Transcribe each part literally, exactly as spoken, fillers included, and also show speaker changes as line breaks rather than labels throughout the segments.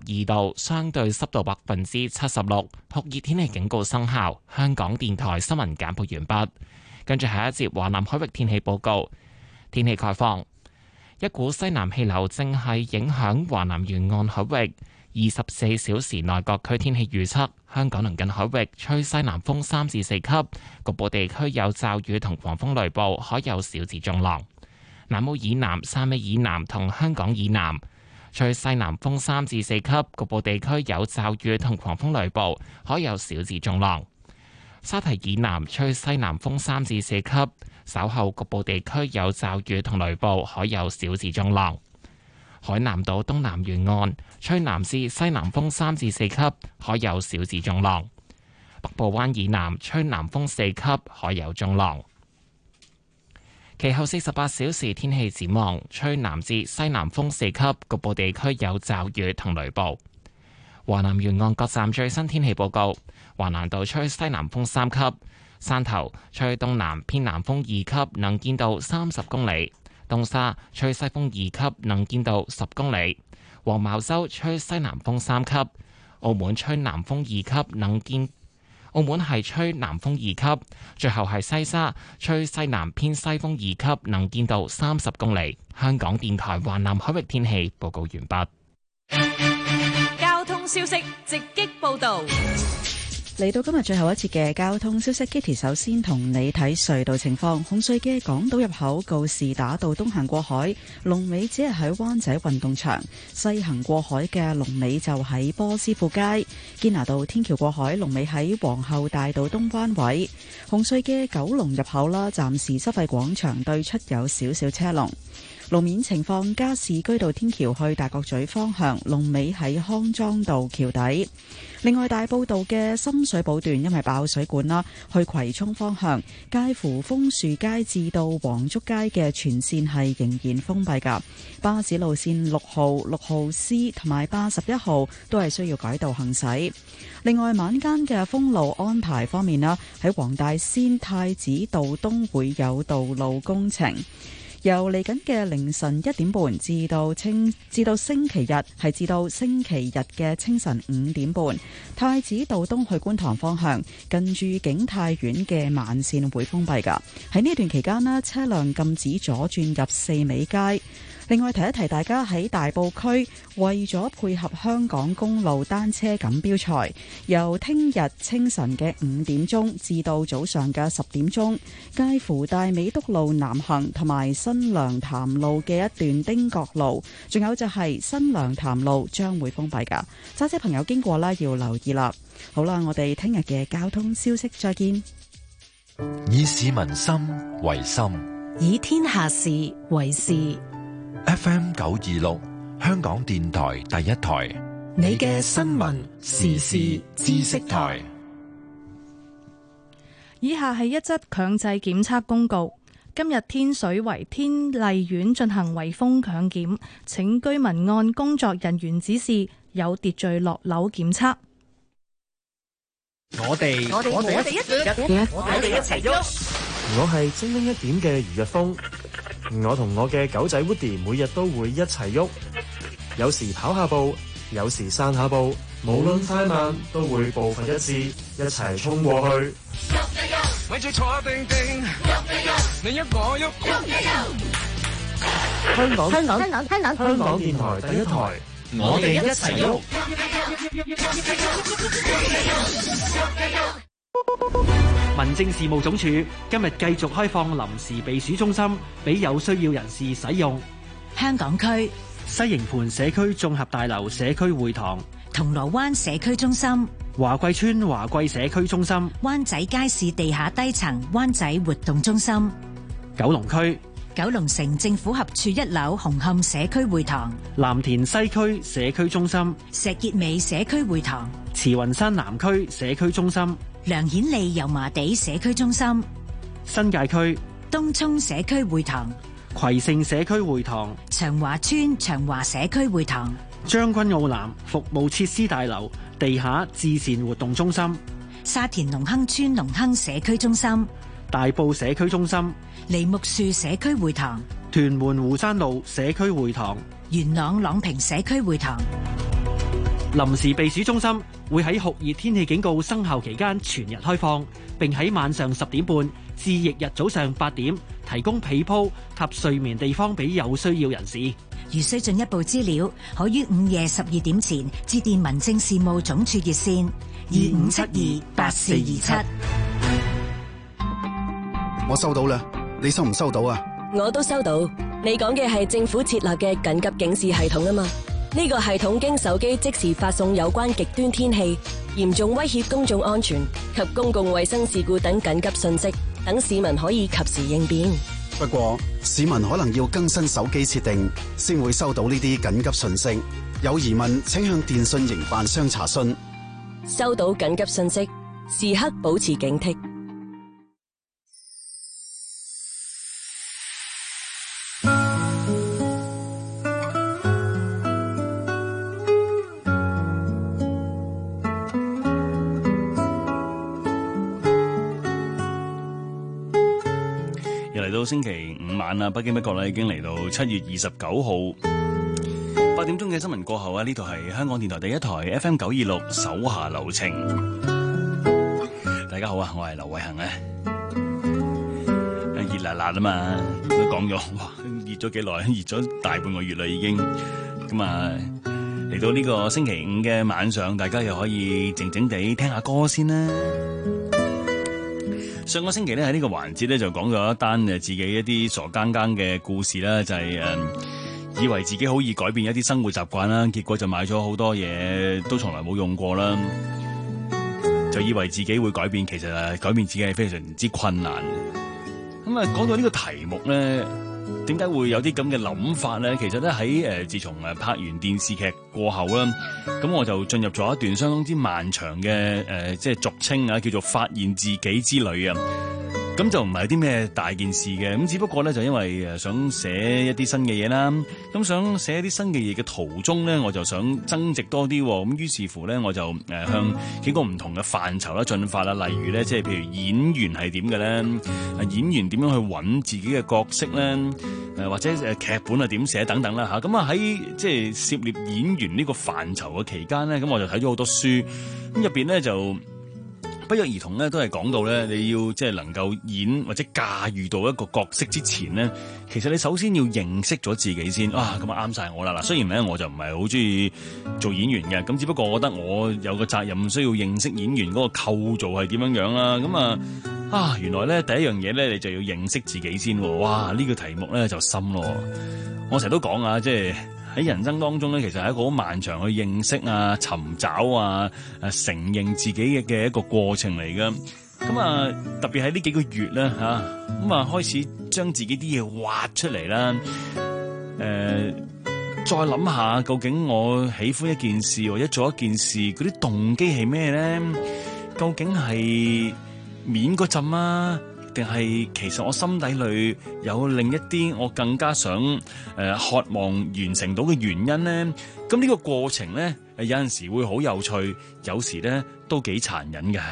二度，相對濕度百分之七十六，酷熱天氣警告生效。香港電台新聞簡報完畢。跟住下一節華南海域天氣報告。天氣概況：一股西南氣流正係影響華南沿岸海域。二十四小時內各區天氣預測：香港鄰近海域吹西南風三至四級，局部地區有驟雨同狂風雷暴，海有小至中浪。南澳以南、汕尾以南同香港以南吹西南風三至四級，局部地區有驟雨同狂風雷暴，海有小至中浪。沙堤以南吹西南風三至四級，稍後局部地區有驟雨同雷暴，海有小至中浪。海南島東南沿岸吹南至西南風三至四級，海有小至中浪。北部灣以南吹南風四級，海有中浪。其後四十八小時天氣展望，吹南至西南風四級，局部地區有驟雨同雷暴。華南沿岸各站最新天氣報告：華南道吹西南風三級，汕頭吹東南偏南風二級，能見度三十公里；東沙吹西風二級，能見度十公里；黃茅洲吹西南風三級；澳門吹南風二級，能見澳門係吹南風二級，最後係西沙吹西南偏西風二級，能見度三十公里。香港電台華南海域天氣報告完畢。
交通消息直擊報道。
嚟到今日最後一節嘅交通消息 ，Kitty 首先同你睇隧道情況。紅隧嘅港島入口告士打道東行過海，龍尾只係喺灣仔運動場；西行過海嘅龍尾就喺波斯富街。堅拿道天橋過海，龍尾喺皇后大道東灣位。紅隧嘅九龍入口啦，暫時收費廣場對出有少少車龍。路面情況，加士居道天橋去大角咀方向，龍尾喺康莊道橋底。另外，大埔道嘅深水埗段因為爆水管啦，去葵涌方向，介乎楓樹街至到黃竹街嘅全線係仍然封閉㗎。巴士路線六號、六號 C 同埋八十一號都係需要改道行駛。另外，晚間嘅封路安排方面啦，喺黃大仙太子道東會有道路工程。由嚟緊嘅凌晨一點半至到清至到星期日，係至到星期日嘅清晨五點半，太子道東去觀塘方向近住景泰苑嘅慢線會封閉㗎。喺呢段期間呢，車輛禁止左轉入四美街。另外提一提大家，喺大埔區為咗配合香港公路單車錦標賽，由聽日清晨嘅五點鐘至到早上嘅十點鐘，介乎大美督路南行同埋新娘潭路嘅一段汀角路，仲有就係新娘潭路將會封閉㗎。揸車朋友經過啦，要留意啦。好啦，我哋聽日嘅交通消息再見。
以市民心為心，
以天下事為事。
F M 九二六，香港電台第一台，
你嘅新聞時事知識台。
以下係一則強制檢測公告。今日天水圍天麗苑進行圍封強檢，請居民按工作人員指示有秩序落樓檢測。
我哋我哋我哋一一我哋一齊喐。我係精靈一點嘅余日峰。我同我嘅狗仔 Woody 每日都會一齊喐，有時跑下步，有時散下步，無論快慢都會步伐一致，一齊衝過去。咪住坐定定，你一我喐，香港香港香港香港香港電台第一台，我哋一齊喐。
民政事務總署今日繼續開放臨時避暑中心俾有需要人士使用。
香港區
西營盤社區綜合大樓社區會堂、
銅鑼灣社區中心、
華貴村華貴社區中心、
灣仔街市地下低層灣仔活動中心、
九龍區
九龍城政府合署一樓紅磡社區會堂、
藍田西區社區中心、
石硤尾社區會堂、
慈雲山南區社區中心、
梁顯利油麻地社區中心、
新界區
東涌社區會堂、
葵盛社區會堂、
長華村長華社區會堂、
將軍澳南服務設施大樓地下至善活動中心、
沙田隆亨村隆亨社區中心、
大埔社區中心、
梨木樹社區會堂、
屯門湖山路社區會堂、
元朗朗屏社區會堂。
臨時避暑中心會喺酷熱天氣警告生效期間全日開放，並喺晚上十點半至翌日早上八點提供被鋪及睡眠地方俾有需要人士。
如需進一步資料，可於午夜十二點前致電民政事務總署熱線二五七二八四二七。
我收到啦，你收唔收到啊？
我都收到。你講嘅係政府設立嘅緊急警示系統啊嘛？呢個系統經手機即時發送有關極端天氣、嚴重威脅公眾安全及公共衛生事故等緊急信息，等市民可以及時應變。
不過市民可能要更新手機設定，先會收到呢啲緊急信息。有疑問請向電信營辦商查詢。
收到緊急信息，時刻保持警惕。
嚟到星期五晚啦，不經不覺咧已經嚟到七月二十九號八點鐘嘅新聞過後啊，呢度係香港電台第一台 F M 九二六手下留情。大家好啊，我係劉偉恒啊。熱辣辣啊嘛，都講咗哇，熱咗幾耐？熱咗大半個月啦已經。咁啊，嚟到呢個星期五嘅晚上，大家又可以靜靜地聽下歌先啦。上個星期咧喺呢個環節咧就講咗一單誒自己一啲傻更更嘅故事啦，就係、是、誒、嗯、以為自己好易改變一啲生活習慣啦，結果就買咗好多嘢都從來冇用過啦，就以為自己會改變，其實誒改變自己係非常之困難。咁啊講到呢個題目咧，點解會有啲咁嘅諗法咧？其實咧喺誒自從誒拍完電視劇過後啦，咁我就進入咗一段相當之漫長嘅誒、呃，即係俗稱啊，叫做發現自己之旅啊。咁就唔係啲咩大件事嘅，咁只不過咧就因為誒想寫一啲新嘅嘢啦，咁想寫一啲新嘅嘢嘅途中咧，我就想增值多啲，咁於是乎咧我就誒向幾個唔同嘅範疇啦進發啦，例如咧即係譬如演員係點嘅咧，演員點樣去揾自己嘅角色咧，誒或者誒劇本係點寫等等啦吓，咁啊喺即係涉獵演員呢個範疇嘅期間咧，咁我就睇咗好多書，咁入邊咧就不約而同咧，都係講到咧，你要即係能夠演或者駕馭到一個角色之前咧，其實你首先要認識咗自己先。啊，咁啊啱晒我啦！嗱，雖然咧我就唔係好中意做演員嘅，咁只不過我覺得我有個責任需要認識演員嗰個構造係點樣樣啦。咁啊啊，原來咧第一樣嘢咧，你就要認識自己先。哇！呢個題目咧就深咯。我成日都講啊，即係喺人生當中咧，其實係一個好漫長去認識啊、尋找啊、誒承認自己嘅嘅一個過程嚟噶。咁啊，特別喺呢幾個月咧嚇，咁啊開始將自己啲嘢挖出嚟啦。誒、呃，再諗下究竟我喜歡一件事或者做一件事嗰啲動機係咩咧？究竟係面嗰陣啊？定係其實我心底裏有另一啲我更加想誒、呃、渴望完成到嘅原因咧，咁呢個過程咧有陣時會好有趣，有時咧都幾殘忍嘅。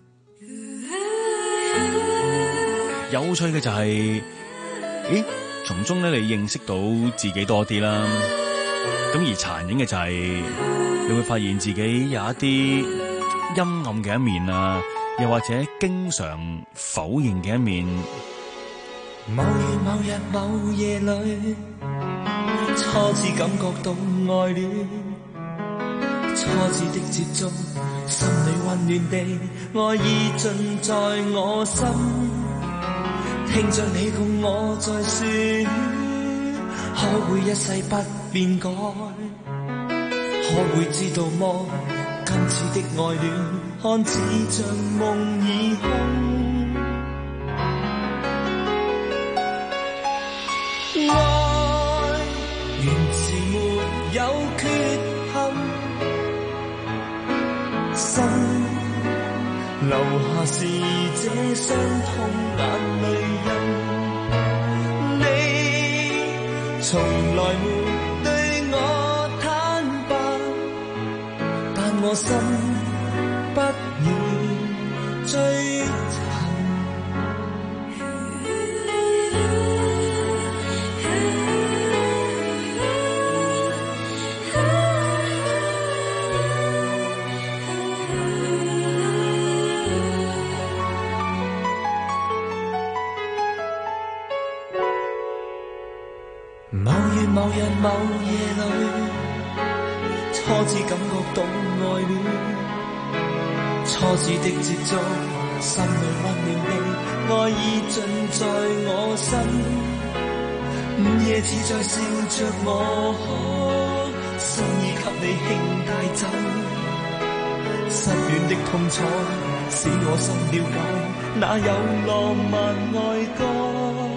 有趣嘅就係、是，咦，從中咧你認識到自己多啲啦。咁而殘忍嘅就係、是，你會發現自己有一啲陰暗嘅一面啊。又或者經常否認嘅一面。
某月某日某夜裏，初次感覺到愛戀，初次的接觸，心裏溫暖的愛意盡在我心。聽着你共我在說，可會一世不變改？可會知道麼？今次的愛戀看似像夢已空，愛原是沒有缺陷，心留下是這傷痛眼淚印，你從來沒對我坦白，但我心不願追尋。 日某夜裏，初次感覺到愛戀，初次的接觸，心裏溫暖的愛意盡在我身。午夜似在笑着我，心意給你輕帶走。失戀的痛楚使我心了解，哪有浪漫愛歌？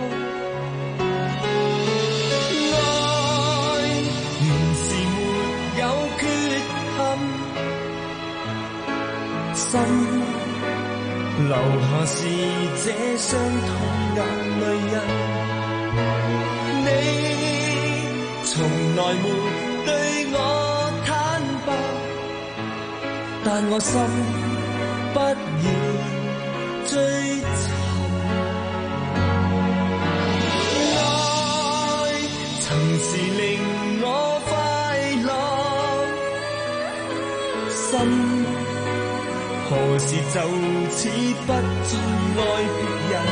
留下是這傷痛眼淚印，你從來沒對我坦白，但我心不要追尋。愛曾是令我快樂，心何時就此不再愛別人？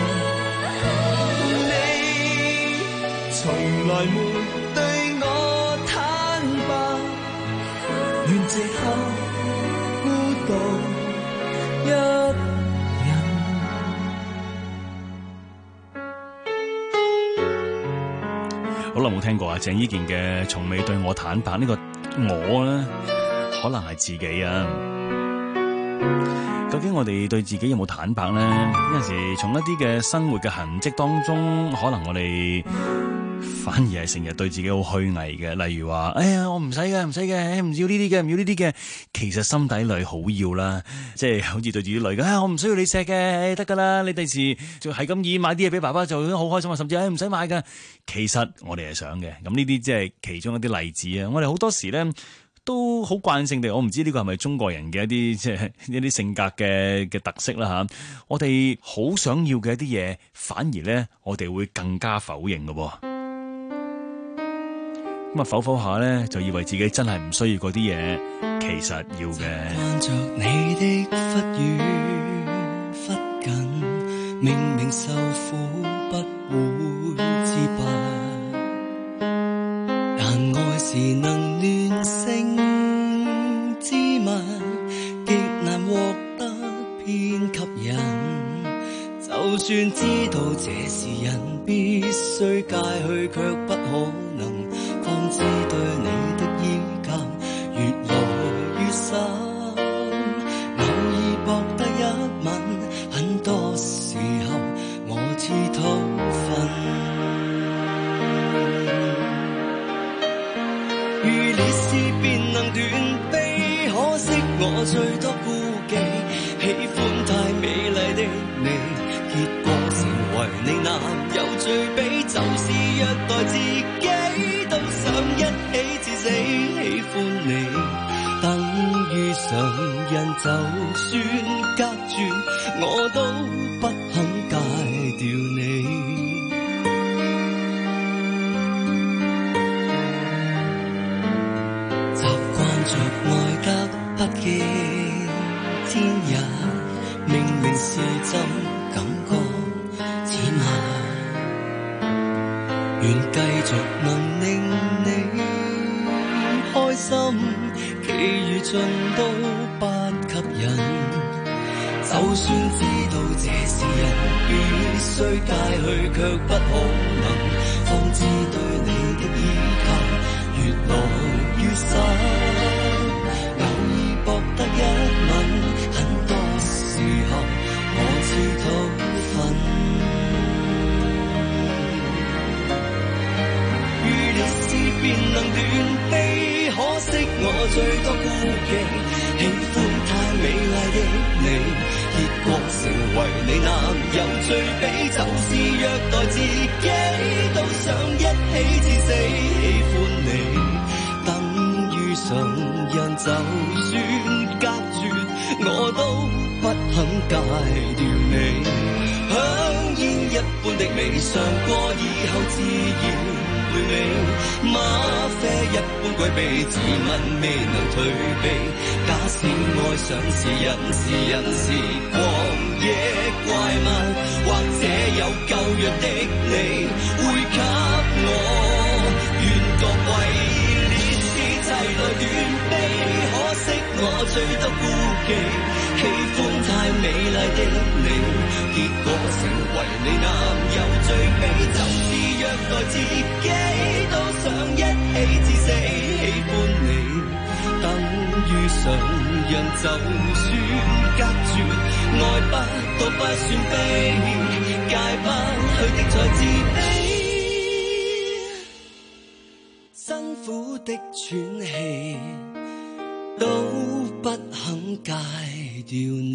你從來沒對我坦白，亂藉口孤獨一
人。好耐冇聽過啊！鄭伊健嘅《從未對我坦白》，呢個我咧，可能係自己啊。究竟我哋對自己有冇坦白呢？有陣時從一啲嘅生活嘅痕跡當中，可能我哋反而係成日對自己好虛偽嘅。例如話，哎呀，我唔使嘅，唔使嘅，唔要呢啲嘅，唔要呢啲嘅。其實心底裏好要啦，即係好似對住啲女嘅，啊，我唔需要你錫嘅，得噶啦。你第時就係咁意買啲嘢俾爸爸就好開心啊，甚至係唔使買噶。其實我哋係想嘅。咁呢啲即係其中一啲例子啊。我哋好多時咧，都好慣性地，我唔知呢個係咪中國人嘅一啲即係一啲性格嘅嘅特色啦吓。我哋好想要嘅一啲嘢，反而咧我哋會更加否認嘅。咁啊，否否下咧，就以為自己真係唔需要嗰啲嘢，其實要嘅。
慣着你的忽遠忽近，明明受苦不會自拔，但愛是能亂性之物，極難獲得偏吸引。就算知道這是人必須戒去，卻不可能方知對你的依靠越來越深。偶爾博得一吻，很多時候我似討厭。如烈士便能斷臂，可惜我最多顧忌，喜歡太美麗的你，結果成為你男友最比，就是虐待自己，都想一起至死。喜歡你等於上癮，就算隔絕我都不肯戒掉你。習慣着愛得不見天日，明明是真感覺淺下，願繼續能令你開心，其餘盡都不吸引。就算知道這是人必須戒去，卻不可能方知對你的依靠越來越深。偶爾博得一吻，很多時候我似討厭。如烈士便能斷臂，可惜我最多顧忌，喜歡太美麗的你，結果成為你男友最比，就是虐待自己，都想一起至死。喜歡你等於上癮，就算隔絕我都不肯戒掉你。香煙一般的味嘗過以後自然回味，嗎啡一般詭秘，自問未能退避。假使愛上是人是人是狂野怪物，或者有舊約的你會給我，願覺為烈士齊來斷臂，可惜我最得孤忌，喜歡太美麗的你，結果成為你男友最美，就是虐待自己，都想一起至死。喜歡你等於上人，就算隔絕，愛不到不算悲，戒不去的才自卑，辛苦的喘氣都不肯戒掉你。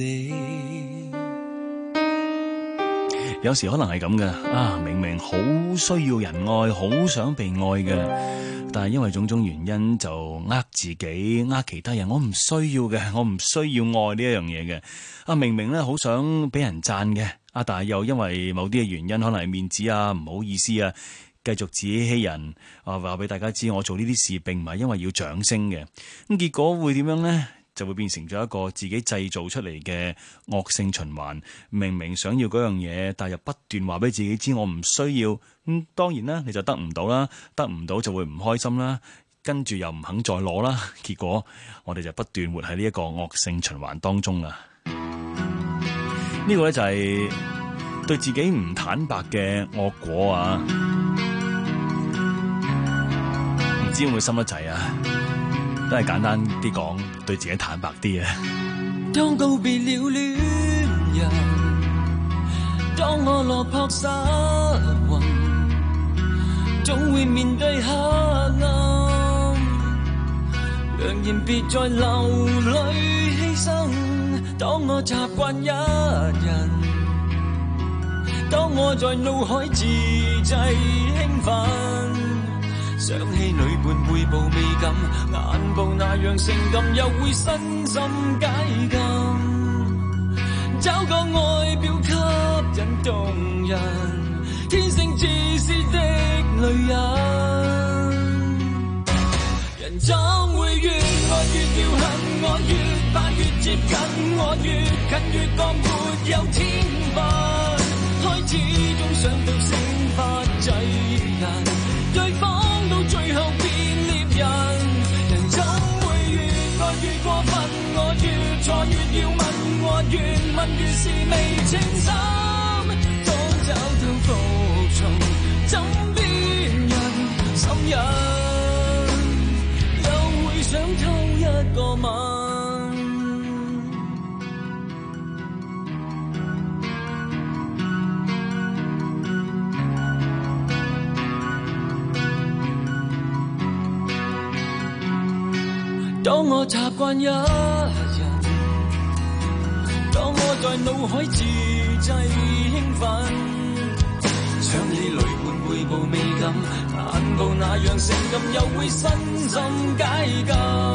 有時可能係咁嘅啊，明明好需要人愛，好想被愛嘅，但係因為種種原因就呃自己，呃其他人。我唔需要嘅，我唔需要愛呢一樣嘢嘅。啊，明明咧好想俾人讚嘅，啊，但係又因為某啲嘅原因，可能係面子啊，唔好意思啊，繼續自欺欺人。啊，話俾大家知，我做呢啲事並唔係因為要掌聲嘅。咁結果會點樣呢？就會變成咗一個自己製造出嚟嘅惡性循環。明明想要嗰樣嘢，但又不斷話俾自己知我唔需要。咁、嗯、當然啦，你就得唔到啦，得唔到就會唔開心啦，跟住又唔肯再攞啦。結果我哋就不斷活喺呢一個惡性循環當中啦。呢、這個咧就係對自己唔坦白嘅惡果啊！唔知會唔會心一滯啊？都係簡單啲講，對自己坦白啲啊！
當告別了戀人，當我落魄失魂，總會面對黑暗。揚言別再流淚犧牲，當我習慣一人，當我在腦海自製興奮，想起女伴背部未敢，眼部那樣性感，又會身心解禁。找個外表吸引動人，天性自私的女人，人總會越愛越要恨，我越怕越接近，我越近越覺沒有天分，開始總想到先發制人，對方最後變獵人，人總會越愛越過分，我越錯越要問，我越問越是未清心，當找到服從枕邊人心人，又會想偷一個吻。當我習慣一人，當我在腦海自製興奮，想起雷伴背部未敢，眼部那樣性感，又會身心解禁。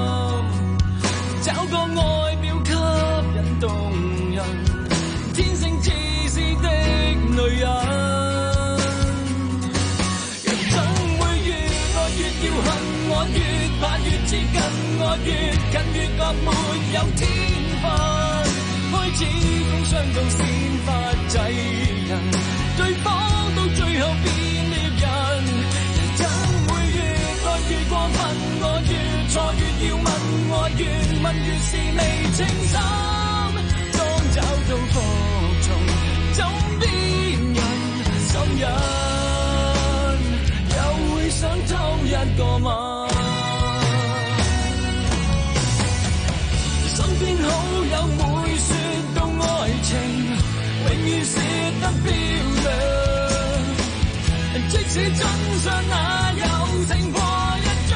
找個外表吸引動人，天性自私的女人，人總會越愛越要恨，我越怕越接近，我越近越覺沒有天分，開始總想到先發制人，對方到最後變獵人，人總會越愛越過分，我越錯越要問，我越問越是未清心，當找到服從枕邊人心人，又會想偷一個吻。好友會說到愛情永遠寫得漂亮，即使真相哪有勝過一仗，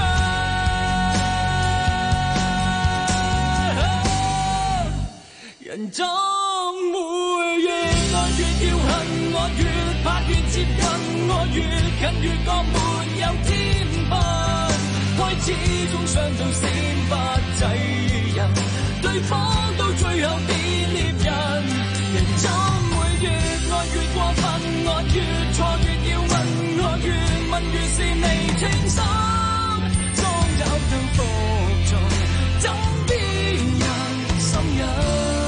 人總會越愛越要恨，我越怕越接近，我越近越覺沒有天分，開始總想做先發制人，對方到最後變獵人，人總會越愛越過分，我越錯越要問，我越問越是未清心，當找到服從枕邊人心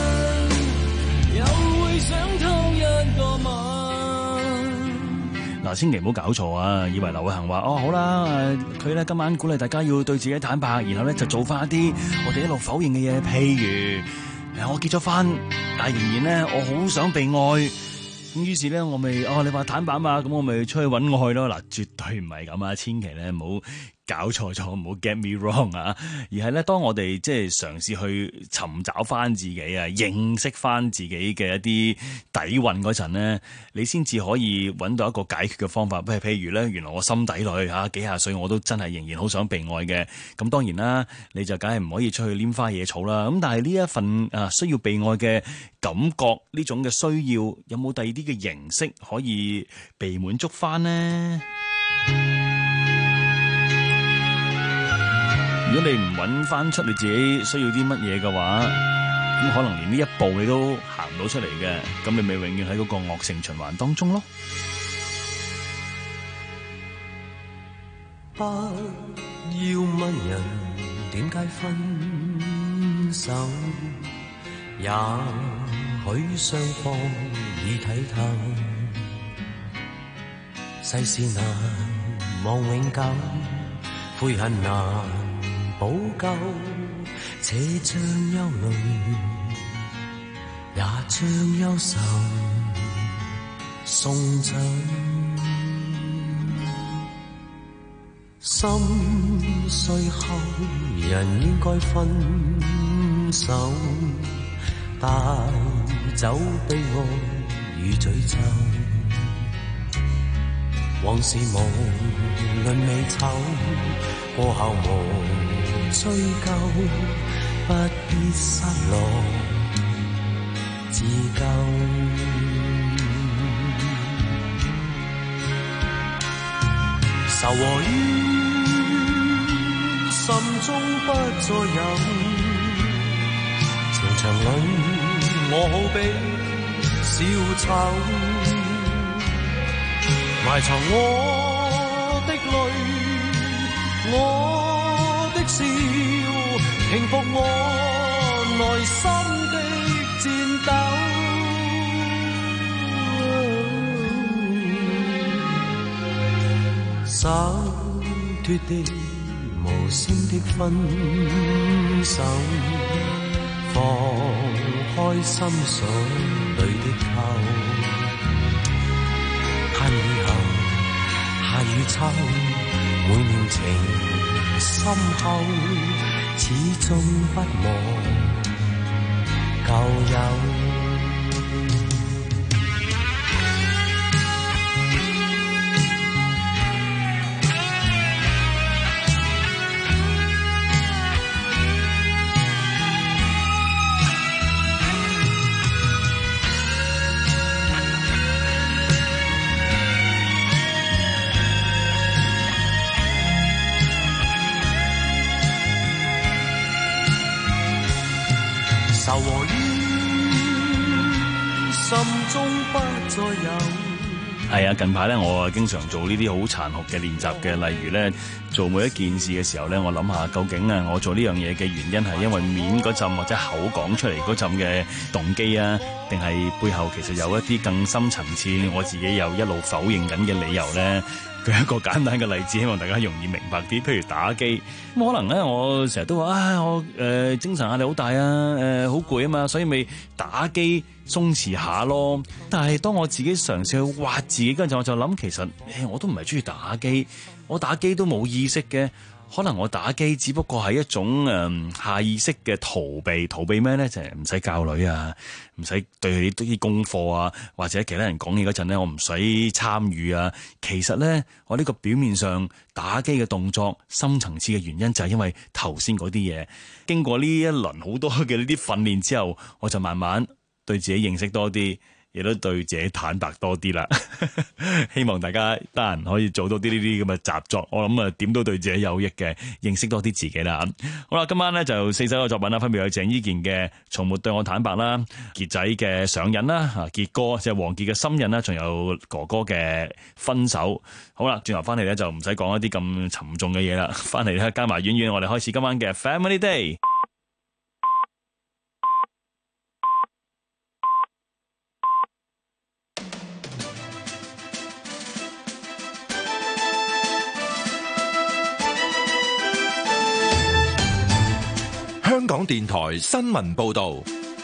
人，又會想偷一個吻。
嗱， 千祈唔好搞錯啊！以為劉偉恒話哦好啦，佢咧今晚鼓勵大家要對自己坦白，然後咧就做翻一啲我哋一路否認嘅嘢，譬如我結咗婚，但係仍然咧我好想被愛，咁於是咧我咪哦你話坦白嘛，咁我咪出去揾愛咯。嗱，絕對唔係咁啊！千祈咧唔好搞錯咗，唔好 get me wrong 啊！而係咧，當我哋即係嘗試去尋找翻自己啊，認識翻自己嘅一啲底蘊嗰陣咧，你先至可以揾到一個解決嘅方法。譬如譬如咧，原來我心底裏嚇幾廿歲我都真係仍然好想被愛嘅。咁當然啦，你就梗係唔可以出去拈花惹草啦。咁但係呢一份啊需要被愛嘅感覺，呢種嘅需要，有冇第二啲嘅形式可以被滿足翻呢？如果你唔揾翻出你自己需要啲乜嘢嘅話，咁可能連呢一步你都行唔到出嚟嘅，咁你咪永遠喺嗰個惡性循環當中咯。
不要問人點解分手，也許雙方已睇透，世事難望永久，悔恨難補救，這將憂慮也將憂愁送走。心碎後人應該分手，帶走悲哀與詛咒，往事無論美醜，過後無追究，不必失落自救。愁和怨心中不再有，情場裏我好比小丑，埋藏我的淚，我的笑，平復我內心的戰鬥。灑脫的無聲的分手，放開心鎖裏的扣，盼以後夏與秋，每念情深厚，始終不忘舊友。愁和怨，心中不再有。
係啊，近排咧，我啊經常做呢啲好殘酷嘅練習嘅，例如咧做每一件事嘅時候咧，我諗下究竟啊，我做呢樣嘢嘅原因係因為面嗰陣或者口講出嚟嗰陣嘅動機啊，定係背後其實有一啲更深層次，我自己又一路否認緊嘅理由咧。舉一個簡單嘅例子，希望大家容易明白啲。譬如打機，咁可能咧，我成日都話啊，我誒、呃、精神壓力好大啊，誒好攰啊嘛，所以咪打機鬆弛下咯。但係當我自己嘗試去挖自己嗰陣，我就諗其實誒我都唔係中意打機，我打機都冇意識嘅。可能我打機只不過係一種誒、嗯、下意識嘅逃避，逃避咩咧？就係唔使教女啊，唔使對佢啲功課啊，或者其他人講嘢嗰陣咧，我唔使參與啊。其實咧，我呢個表面上打機嘅動作，深層次嘅原因就係因為頭先嗰啲嘢。經過呢一輪好多嘅呢啲訓練之後，我就慢慢對自己認識多啲。亦都對自己坦白多啲啦，希望大家得閒可以做多啲呢啲咁嘅習作，我諗啊點都對自己有益嘅，認識多啲自己啦。好啦，今晚咧就四首嘅作品啦，分別有鄭伊健嘅《從沒對我坦白》啦，傑仔嘅《上癮》啦，啊傑哥即係王傑嘅《心癮》啦，仲有哥哥嘅《分手》。好啦，轉頭翻嚟咧就唔使講一啲咁沉重嘅嘢啦，翻嚟咧加埋遠遠，我哋開始今晚嘅 Family Day。
港電台新聞報道。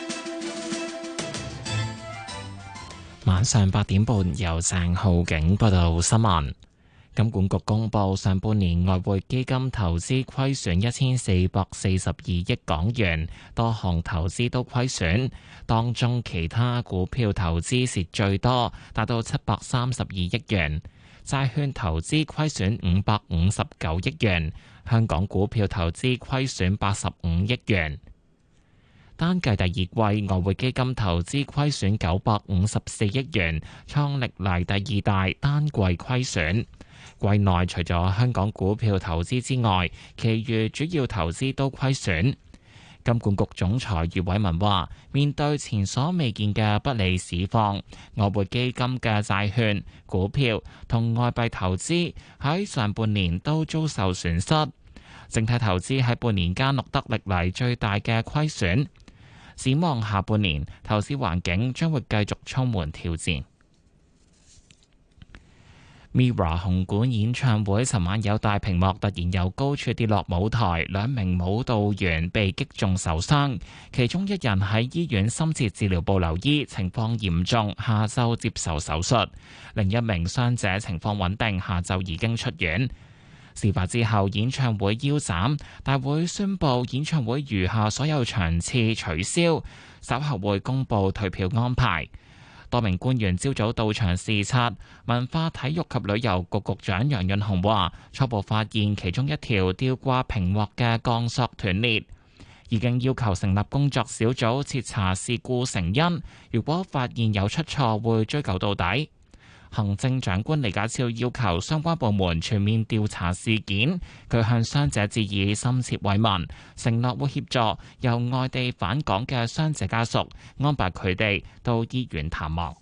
晚上八點半，由鄭浩景報道新聞。金管局公布上半年外匯基金投資虧損一千四百四十二億港元，多項投資都虧損，當中其他股票投資蝕最多，達到七百三十二億元。債券投資虧損五百五十九億元，香港股票投資虧損八十五億元。單計第二季外匯基金投資虧損九百五十四億元，創歷來第二大單季虧損。季內除咗香港股票投資之外，其餘主要投資都虧損。金管局總裁余偉文話：面對前所未見嘅不利市況，外匯基金嘅債券、股票同外幣投資喺上半年都遭受損失，整體投資喺半年間錄得歷嚟最大嘅虧損。展望下半年，投資環境將會繼續充滿挑戰。Mirror 紅館演唱會尋晚有大屏幕突然由高處跌落舞台，兩名舞蹈員被擊中受傷，其中一人喺醫院深切治療部留醫，情況嚴重，下晝接受手術；另一名傷者情況穩定，下晝已經出院。事發之後，演唱會腰斬，大會宣布演唱會餘下所有場次取消，稍後會公布退票安排。多名官員朝早到場視察，文化體育及旅遊局局長楊潤雄話：初步發現其中一條吊掛屏幕嘅鋼索斷裂，已經要求成立工作小組徹查事故成因，如果發現有出錯，會追究到底。行政長官李家超要求相關部門全面調查事件，佢向傷者致以深切慰問，承諾會協助由外地返港嘅傷者家屬安排佢哋到醫院探望。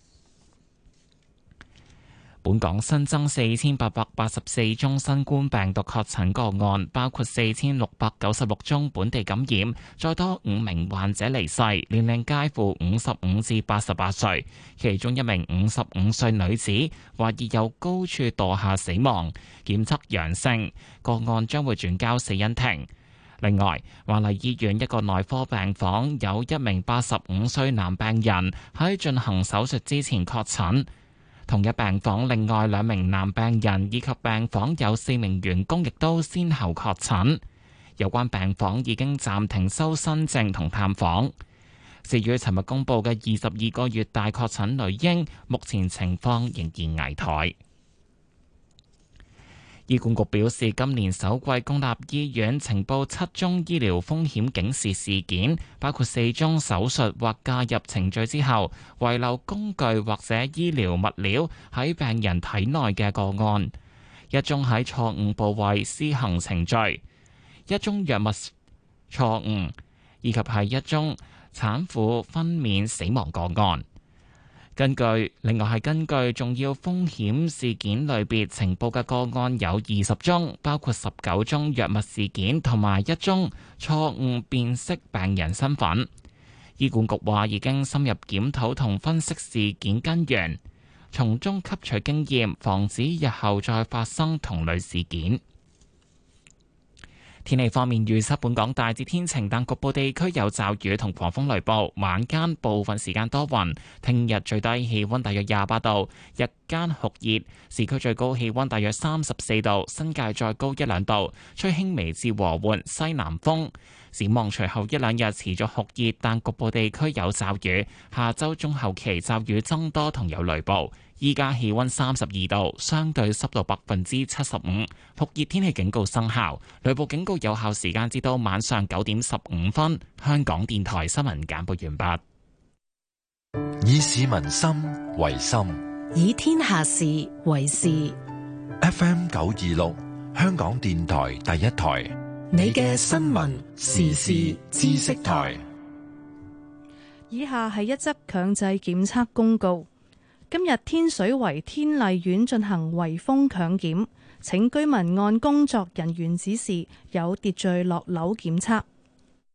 本港新增四千八百八十四宗新冠病毒確診個案，包括四千六百九十六宗本地感染，再多五名患者離世，年齡介乎五十五至八十八歲，其中一名五十五歲女子懷疑由高處墮下死亡，檢測陽性，個案將會轉交死因庭。另外，瑪麗醫院一個內科病房有一名八十五歲男病人喺進行手術之前確診。同一病房另外兩名男病人以及病房有四名員工亦都先後確診，有關病房已經暫停收新症同探訪。至於尋日公布嘅二十二個月大確診女嬰，目前情況仍然危殆。醫管局表示，今年首季公立醫院呈報七宗醫療風險警示事件，包括四宗手術或介入程序之後遺留工具或者醫療物料喺病人體內嘅個案，一宗喺錯誤部位施行程序，一宗藥物錯誤，以及係一宗產婦分娩死亡個案。根據另外係根據重要風險事件類別呈報嘅個案有二十宗，包括十九宗藥物事件同埋一宗錯誤辨識病人身份。醫管局話已經深入檢討同分析事件根源，從中吸取經驗，防止日後再發生同類事件。天氣方面預測，本港大致天晴，但局部地區有驟雨同狂風雷暴。晚間部分時間多雲。聽日最低氣溫大約廿八度，日間酷熱，市區最高氣溫大約三十四度，新界再高一兩度，吹輕微至和緩西南風。展望隨後一兩日持續酷熱，但局部地區有驟雨。下周中後期驟雨增多同有雷暴。依家氣溫三十二度，相對濕度百分之七十五，酷熱天氣警告生效，雷暴警告有效時間至到晚上九點十五分。香港電台新聞簡報完畢。
以市民心為心，
以天下事為事。
F M 九二六，香港電台第一台，
你嘅新聞時事知識台。
以下係一則強制檢測公告。今日天水圍天麗苑進行圍封強檢，請居民按工作人員指示有秩序落樓檢測。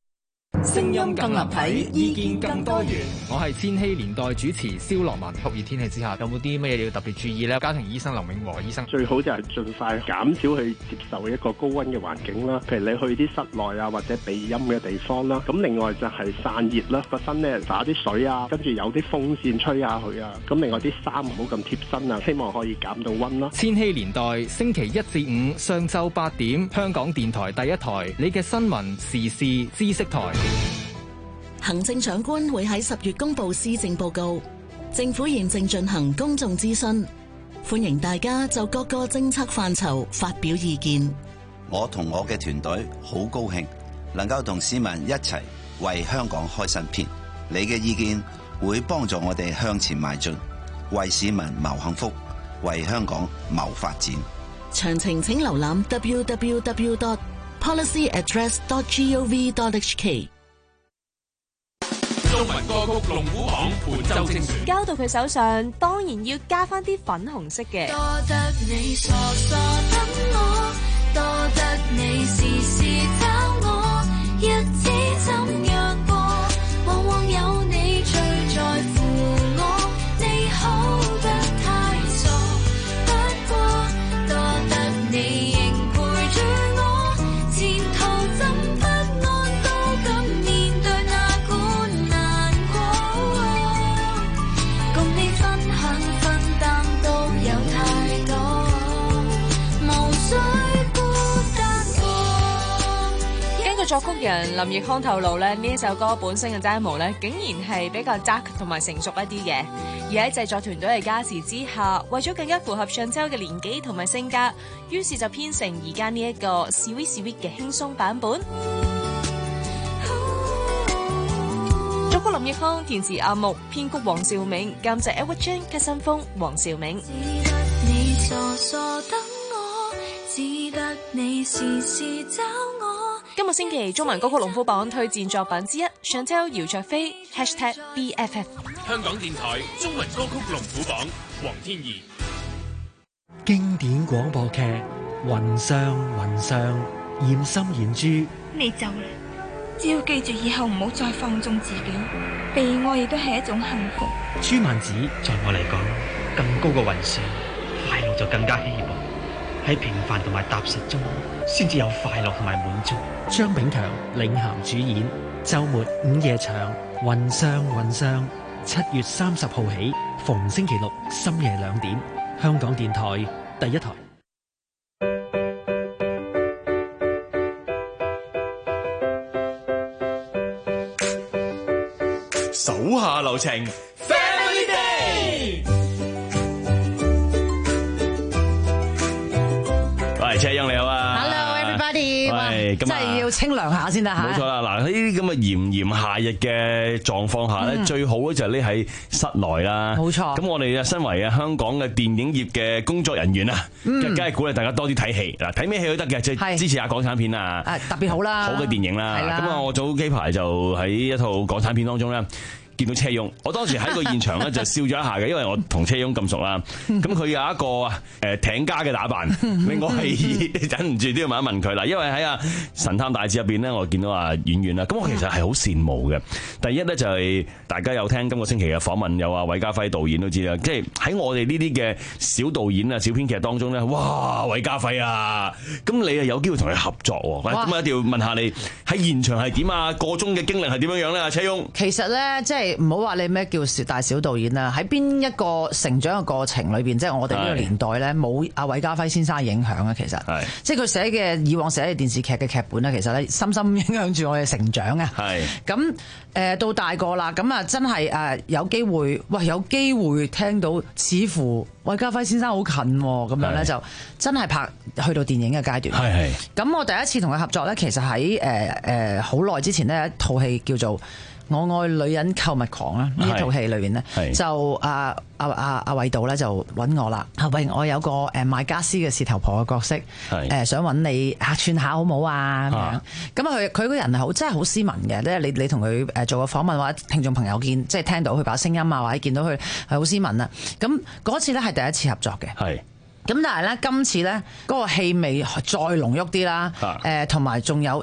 聲音更立體，意見更多元。
我係千禧年代主持蕭樂文。酷熱天氣之下，有冇啲乜嘢要特別注意呢？家庭醫生林永和醫生，
最好就係盡快減少去接受一個高溫嘅環境啦。譬如你去啲室內啊，或者避陰嘅地方啦。咁另外就係散熱啦，個身咧灑啲水啊，跟住有啲風扇吹下佢啊。咁另外啲衫唔好咁貼身啊，希望可以減到溫啦。
千禧年代星期一至五上晝八點，香港電台第一台，你嘅新聞時事知識台。
行政長官會喺十月公布施政報告，政府現正進行公眾諮詢，歡迎大家就各個政策範疇發表意見。
我同我嘅團隊好高興能夠同市民一齊為香港開新篇，你嘅意見會幫助我哋向前邁進，為市民謀幸福，為香港謀發展。
詳情請瀏覽 double-u double-u double-u dot policy address dot gov dot h k。
中文歌曲龍虎榜本周精選，
交到佢手上，當然要加翻啲粉紅色嘅。
多得你傻傻等我，多得你時時找我，日子怎樣過，往往有你最在乎我，你好得太傻，不過多得你仍陪住我，前途怎不安都敢面對那管難過，共你分享分擔都有太多，無需孤單過。
根據作曲人林奕匡透露咧，呢一首歌本身嘅 demo 咧，竟然係比較 dark 同埋成熟一啲嘅。而喺製作團隊嘅加持之下，為咗更加符合上周嘅年紀同埋性格，於是就編成而家呢一個 sweet sweet 嘅輕鬆版本。作曲林奕匡，填詞阿木，編曲黃兆銘，監製 Edward Chan， 吉新豐，黃兆銘。
只得你傻傻等我，只得你時時找我。
今個星期中文歌曲龍虎榜推薦作品之一 Chantel 姚焯菲 hashtag B F F。
香港電台中文歌曲龍虎榜，黃天怡。
經典廣播劇《雲上雲上》，嚴心妍珠。
你走啦，只要記住以後唔好再放縱自己，被愛亦都係一種幸福。
朱曼子，在我嚟講，更高嘅雲上，快樂就更加希望喺平凡同埋踏實中，先至有快樂同埋滿足。張炳強領銜主演，週末午夜場《雲上雲上》，七月三十號起，逢星期六深夜兩點，香港電台第一台。
手下留情 ，Family Day。
喂，車英你好啊
！Hello，everybody。
喂，
真係要清涼下先得嚇。
冇錯啦，嗱喺呢啲咁嘅炎炎夏日嘅狀況下咧，嗯、最好咧就係匿喺室內啦。
冇錯。咁
我哋啊，身為啊香港嘅電影業嘅工作人員啊，梗係、嗯、鼓勵大家多啲睇戲。嗱，睇咩戲都得嘅，即係支持下港產片啊。
特別好啦。好嘅電
影啦。咁啊，我早幾排就喺一套港產片當中咧，見到車翁，我當時喺個現場咧就笑咗一下嘅，因為我同車翁咁熟啦。咁佢有一個誒艇家嘅打扮，令我係忍唔住都要問一問佢啦。因為喺啊神探大戰入邊咧，我見到啊演員啦，咁我其實係好羨慕嘅。第一咧就係大家有聽今個星期嘅訪問，有啊韋家輝導演都知啦，即係喺我哋呢啲嘅小導演啊、小編劇當中咧，哇韋家輝啊，咁你啊有機會同佢合作喎，咁啊一定要問下你喺現場係點啊，個中嘅經歷係點樣樣咧？阿車翁，
其實咧即係。唔好話你咩叫大小導演啦，喺邊一個成長嘅過程裏邊，即係我哋呢個年代咧，冇阿韋家輝先生影響啊。其實，即係佢寫嘅以往寫嘅電視劇嘅劇本咧，其實咧深深影響住我哋成長啊。係咁誒，到大個啦，咁啊真係誒有機會，喂有機會聽到，似乎韋家輝先生好近咁樣咧，就真係拍去到電影嘅階段。係係。咁我第一次同佢合作咧，其實喺誒誒好耐之前呢，一套戲叫做我愛女人購物狂啦，呢一套戲裏邊咧，就阿阿阿阿韋導咧就揾我啦。喂，我有個誒賣家私嘅事頭婆嘅角色，誒想揾你客串下好唔好啊？咁樣咁佢佢個人係好真係好斯文嘅，即係你你同佢誒做個訪問或者聽眾朋友見即係聽到佢把聲音啊，或者見到佢係好斯文啊。咁嗰次咧係第一次合作嘅。係。咁但係咧今次咧嗰個氣味再濃郁啲啦，誒同埋仲有。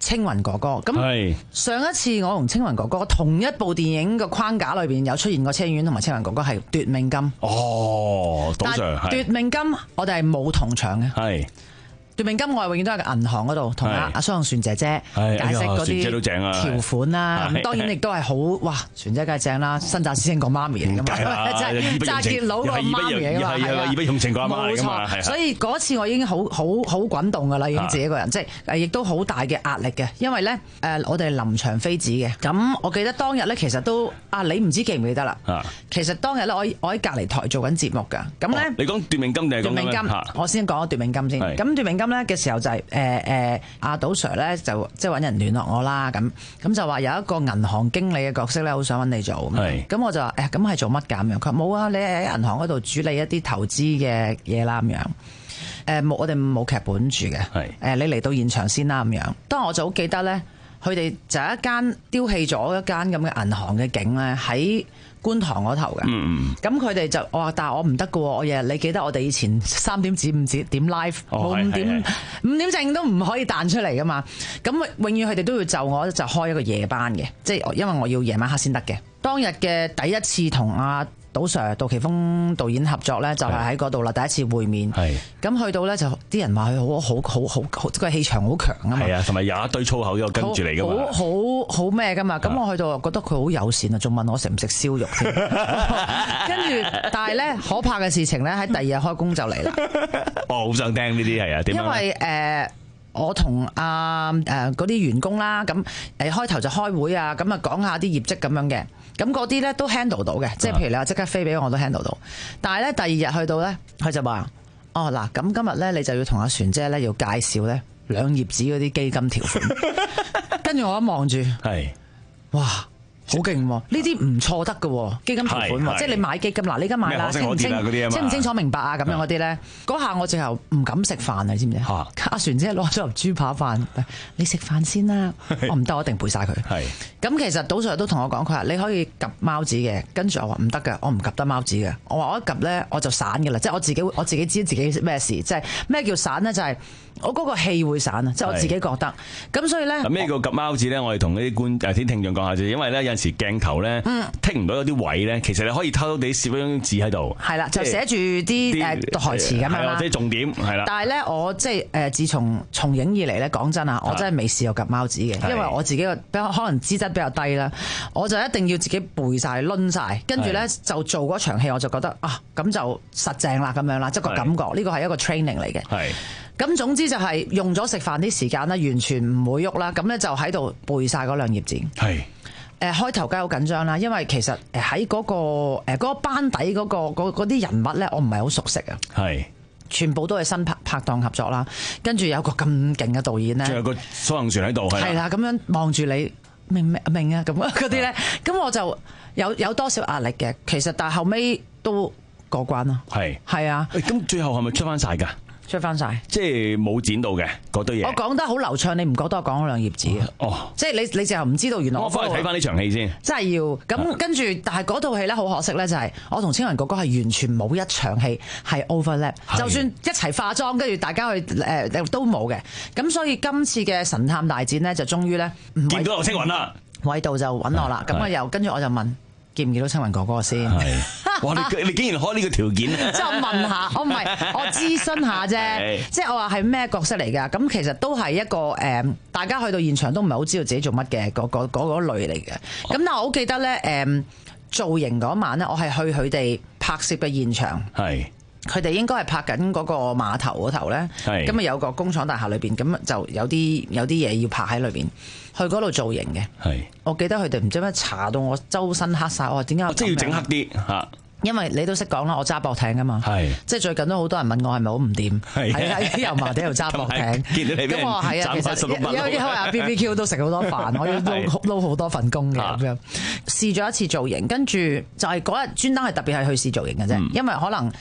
青雲哥哥。咁上一次我同青雲哥哥同一部電影個框架裏邊有出現過車影院同埋青雲哥哥係奪命金。
哦，賭 Sir 係
奪命金，我哋係冇同場嘅。
係。
奪命金我係永遠都喺個銀行嗰度同阿阿蘇杏璇姐姐解釋嗰啲條款啦。咁當然亦都係好哇，璇姐梗係正啦，新紮師兄個媽咪嚟㗎嘛，即係紮結佬個媽咪嚟㗎嘛，係啊，
義不容情個阿媽嚟㗎嘛。
所以嗰次我已經好好好滾動㗎啦，已經自己一個人，即係亦都好大嘅壓力嘅，因為咧誒我哋臨場飛紙嘅。咁我記得當日咧其實都啊，你唔知記唔記得啦？其實當日咧我我喺隔離台做緊節目㗎。咁咧
你講奪命金定係講咩？奪命金，
我先講奪命金先。咁奪命金咧嘅時候就係誒誒阿賭 Sir 咧就即係揾人聯絡我啦，咁咁就話有一個銀行經理嘅角色咧，好想揾你做。咁我就話誒咁係做乜㗎咁樣？佢話冇啊，你喺銀行嗰度主理一啲投資嘅嘢啦咁樣。誒冇，我哋冇劇本住嘅。誒你嚟到現場先啦咁樣。當然我就好記得咧，佢哋就有一間丟棄咗一間咁嘅銀行嘅景咧喺觀塘嗰頭嘅，咁佢哋就我話，但係我唔得㗎喎，我日日你記得我哋以前三點至五點點 live，冇五點五點正都唔可以彈出嚟㗎嘛，咁永遠佢哋都要就我就開一個夜班嘅，即係因為我要夜晚黑先得嘅。當日嘅第一次同阿賭 Sir 杜琪峰導演合作咧，就係喺嗰度啦，第一次會面。咁去到咧就啲人話佢好好好好好個氣場好強啊嘛。係
啊，同埋有一堆粗口又跟住嚟噶嘛。
好好好咩噶嘛？咁我去到覺得佢好友善啊，仲問我食唔食燒肉添。跟住，但係咧可怕嘅事情咧喺第二日開工就嚟啦。
我好想聽呢啲係啊，點樣？
因為誒。呃我同阿誒嗰啲員工啦，咁誒開頭就開會啊，咁啊講下啲業績咁樣嘅，咁嗰啲咧都 handle 到嘅，即係譬如你話即刻飛俾我，我都 handle 到。但係咧第二日去到咧，佢就話：哦嗱，咁今日咧你就要同阿璇姐咧要介紹咧兩頁紙嗰啲基金條款。跟住我一望住，係哇！好勁喎！呢啲唔錯得嘅基金條款喎，即係你買基金嗱，你而家買啦，清唔清清唔清楚明白啊？咁樣嗰啲咧，嗰下我直頭唔敢食飯啊！你知唔知？阿璇姐攞咗盒豬扒飯，你食飯先啦，我唔得，我一定背晒佢。咁其實賭 Sir 都同我講，佢話你可以夾貓紙嘅，跟住我話唔得嘅，我唔夾得貓紙嘅。我話我一夾咧我就散嘅啦，即係我自己我自己知自己咩事，即係咩叫散咧？就係我嗰個氣會散啊！即係我自己覺得。咁所以咧，
咩叫夾貓紙咧？我哋同啲觀誒啲聽眾講下啫，因為咧有陣時鏡頭咧剔唔到有啲位咧，其實你可以偷偷地攝一張紙喺度。係啦，就寫住啲誒台詞咁樣啦，即係重點係啦。但係咧，我即係誒自從從影以嚟咧，講真啊，我真係未試過夾貓紙嘅，因為我自己個比較可能資質比較低啦，我就一定要自己背晒、攆晒，跟住咧就做嗰場戲，我就覺得啊，咁就實正啦，咁樣啦，即係個感覺。呢個係一個 training 嚟嘅。係。咁總之就係用咗食飯啲時間咧，完全唔會喐啦。咁咧就喺度背晒嗰兩頁紙。係。誒開頭梗係好緊張啦，因為其實誒喺嗰個誒嗰個班底嗰個嗰啲人物咧，我唔係好熟悉啊。係。全部都係新拍拍檔合作啦，跟住有個咁勁嘅導演咧，仲有個蘇杏璇喺度，係啦，咁樣望住你明唔明啊？咁嗰啲咧，咁我就有有多少壓力嘅。其實但係後尾都過關啦。係係啊，咁最後係咪出翻晒㗎？
出翻晒，
即係冇剪到嘅嗰堆嘢。我
講得好流暢，你唔覺得我講咗兩頁紙啊？哦，即係你你就唔知道原來我
翻去睇翻呢場戲先，
真係要咁跟住，但係嗰套戲咧好可惜咧，就係我同青雲哥哥係完全冇一場戲係 overlap，就算一齊化妝，跟住大家去誒、呃、都冇嘅。咁所以今次嘅神探大戰咧，就終於咧
見到劉青雲啦，
韋導就揾我啦。咁我又跟住我就問。見唔見到青雲哥哥先？
哇！你你竟然開呢個條件？
即係我問下，我唔係我諮詢下啫。即係我話係咩角色嚟㗎？咁其實都係一個誒，大家去到現場都唔係好知道自己做乜嘅嗰嗰嗰類嚟嘅。咁但係我好記得咧誒，造型嗰晚咧，我係去佢哋拍攝嘅現場。係。佢哋應該係拍緊嗰個碼頭嗰頭咧，咁啊有個工廠大廈裏邊，咁就有啲有啲嘢要拍喺裏邊，去嗰度造型嘅。係，我記得佢哋唔知咩搽到我周身黑晒，我話點解？
即係要整黑啲嚇。因
為你都識講啦，我揸駁艇噶嘛，即係最近都好多人問我係咪好唔掂，喺喺油麻地度揸駁艇。咁我係啊，其實因為阿 B B Q 都食好多飯，我要撈撈好多份工嘅咁樣。試咗一次造型，跟住就係嗰日專登係特別係去試造型嘅啫，因為可能。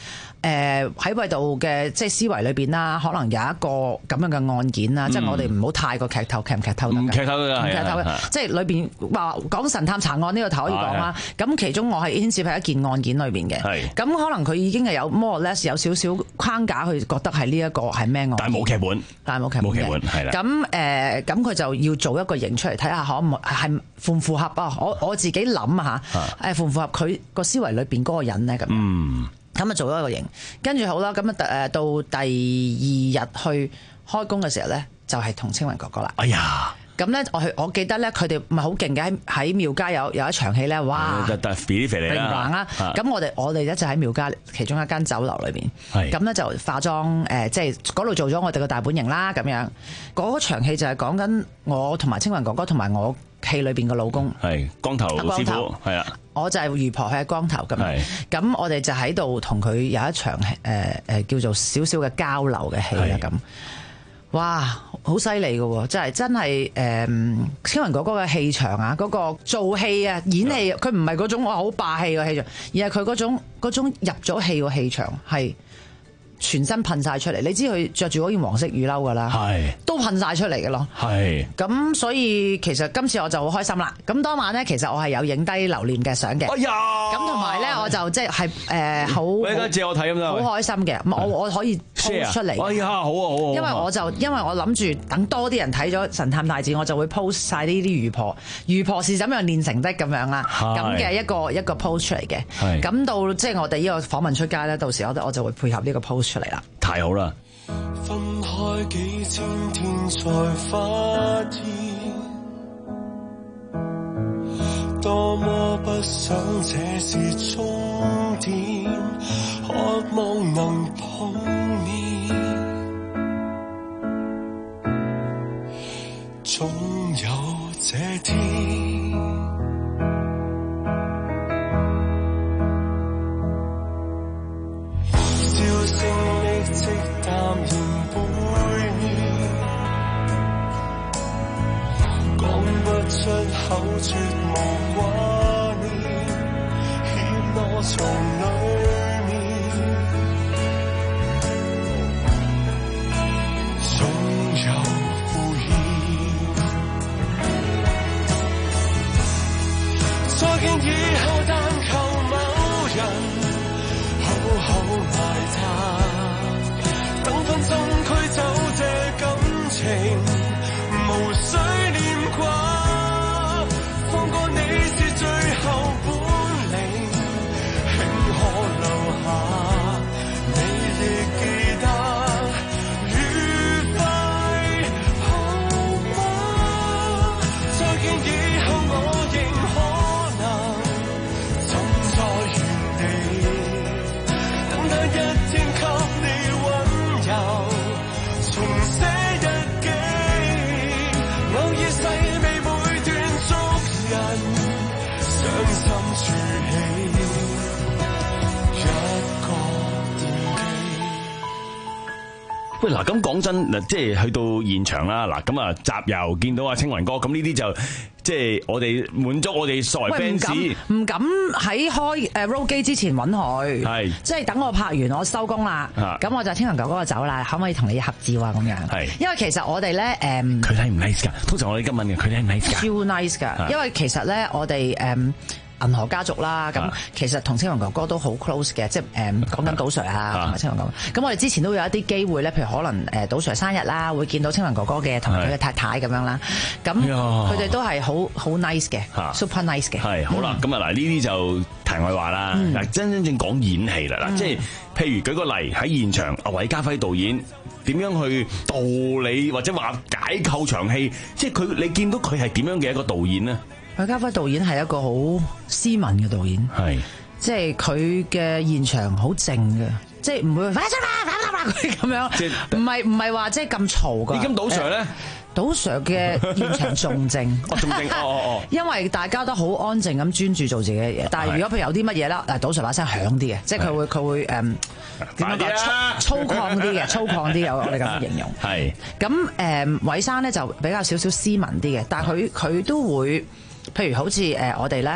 誒喺衛道嘅即係思維裏邊啦，可能有一個咁樣嘅案件啦，嗯、即係我哋唔好太過劇透，劇唔劇透得㗎？
唔劇透㗎，
唔劇透嘅，即係裏邊話講神探查案呢個頭可以講啦。咁其中我係牽涉喺一件案件裏邊嘅，咁可能佢已經係有 more or less 有少少框架去覺得係呢一個係咩案件，
但係冇劇本，
但係冇劇本，
冇劇本係啦。
咁誒咁佢就要做一個型出嚟睇下可唔係符唔符合啊？我我自己諗啊嚇，誒符唔符合佢個思維裏邊嗰個人咧咁。嗯。咁啊做咗一個型，跟住好啦，咁啊誒到第二日去開工嘅時候咧，就係同青雲哥哥啦。
哎呀！
咁咧，我去我記得咧，佢哋唔係好勁嘅，喺喺廟街有有一場戲咧，哇！
特特肥肥嚟
啦！咁我哋我哋咧就喺廟街其中一間酒樓裏邊，咁咧就化妝誒，即係嗰度做咗我哋個大本營啦，咁樣嗰場戲就係講緊我同埋青雲哥哥同埋我戲裏邊嘅老公
係光頭師傅，係啊，
我就係魚婆，佢係光頭咁樣，咁我哋就喺度同佢有一場誒誒叫做少少嘅交流嘅戲啦，咁。哇，好犀利嘅喎！真係真係誒，青雲哥哥嘅氣場啊，嗰、嗰個做戲啊、演戲，佢唔係嗰種我好霸氣嘅氣場，而係佢嗰種嗰種入咗戲嘅氣場係全身噴晒出嚟，你知佢着住嗰件黃色雨褸㗎啦，都噴晒出嚟嘅咯。係咁，所以其實今次我就好開心啦。咁當晚咧，其實我係有影低留念嘅相嘅。哎呀！咁同埋咧，我就即係誒好，你而家借我睇咁啦，好開心嘅。我我可以 post 出嚟。哎呀，好啊好啊！因為我就因為我諗住等多啲人睇咗《神探大戰》，我就會 post 晒呢啲魚婆，魚婆是怎樣練成的咁樣啦。咁嘅一個一個 post 出嚟嘅。係咁到即係我哋呢個訪問出街咧，到時我我就會配合呢個 post。出嚟啦！
太好啦！
分開幾千天才發現，多麼不想這是終點，渴望能碰面，總有這天。笑聲力即淡然背面，講不出口絕無掛念，欠我從裡面，總有敷衍。再見以後，但求某人好好愛他，等分鐘驅走這感情，無需念掛，放過你是最後本領，慶可留下，你亦記得愉快好嗎？再見以後我仍可能站在原地，等待一天給你溫柔，重寫日記，偶爾細微每段觸人，傷心處起一個電機。
喂，嗱咁講真嗱，即係去到現場啦，嗱咁啊集郵見到阿青雲哥，咁呢啲就即係我哋滿足我哋作為 fans，
唔敢喺開誒 roll 機之前揾佢，係即係等我拍完我收工啦，咁我就青雲哥哥走啦，可唔可以同你合照啊？咁樣係，因為其實我哋咧誒，
佢睇唔 nice 噶，通常我哋今問嘅，佢睇唔 nice 噶，
超 nice 噶，因為其實咧我哋誒。銀河家族啦，咁其實同青雲哥哥都好 close 嘅，即係誒講緊賭 Sir 啊，同埋青雲哥哥。咁我哋之前都有一啲機會咧，譬如可能誒賭 Sir 生日啦，會見到青雲哥哥嘅同佢嘅太太咁樣啦。咁佢哋都係好好 nice 嘅 ，super nice 嘅。係好啦，咁啊嗱，呢啲就題外話啦。嗱，真真正講演戲啦，嗱，即係譬如舉個例喺現場，阿韋家輝導演點樣去導你或者話解構場戲，即係佢你見到佢係點樣嘅一個導演呢？ 韋家輝導演係一個好斯文嘅導演，係即係佢嘅現場好靜嘅，即係唔會快出啦，快啦，快佢咁樣，唔係唔係話即係咁嘈噶。咁賭 Sir 咧？賭 Sir 嘅現場仲靜，
哦仲靜，哦哦
因為大家都好安靜咁專注做自己嘅嘢。但係如果譬如有啲乜嘢啦，嗱賭 Sir 把聲響啲嘅，即係佢會佢會誒點樣講粗粗獷啲嘅，粗獷啲有我哋咁形容。係咁誒，韋生咧就比較少少斯文啲嘅，但係佢佢都會。譬如好似誒我哋咧，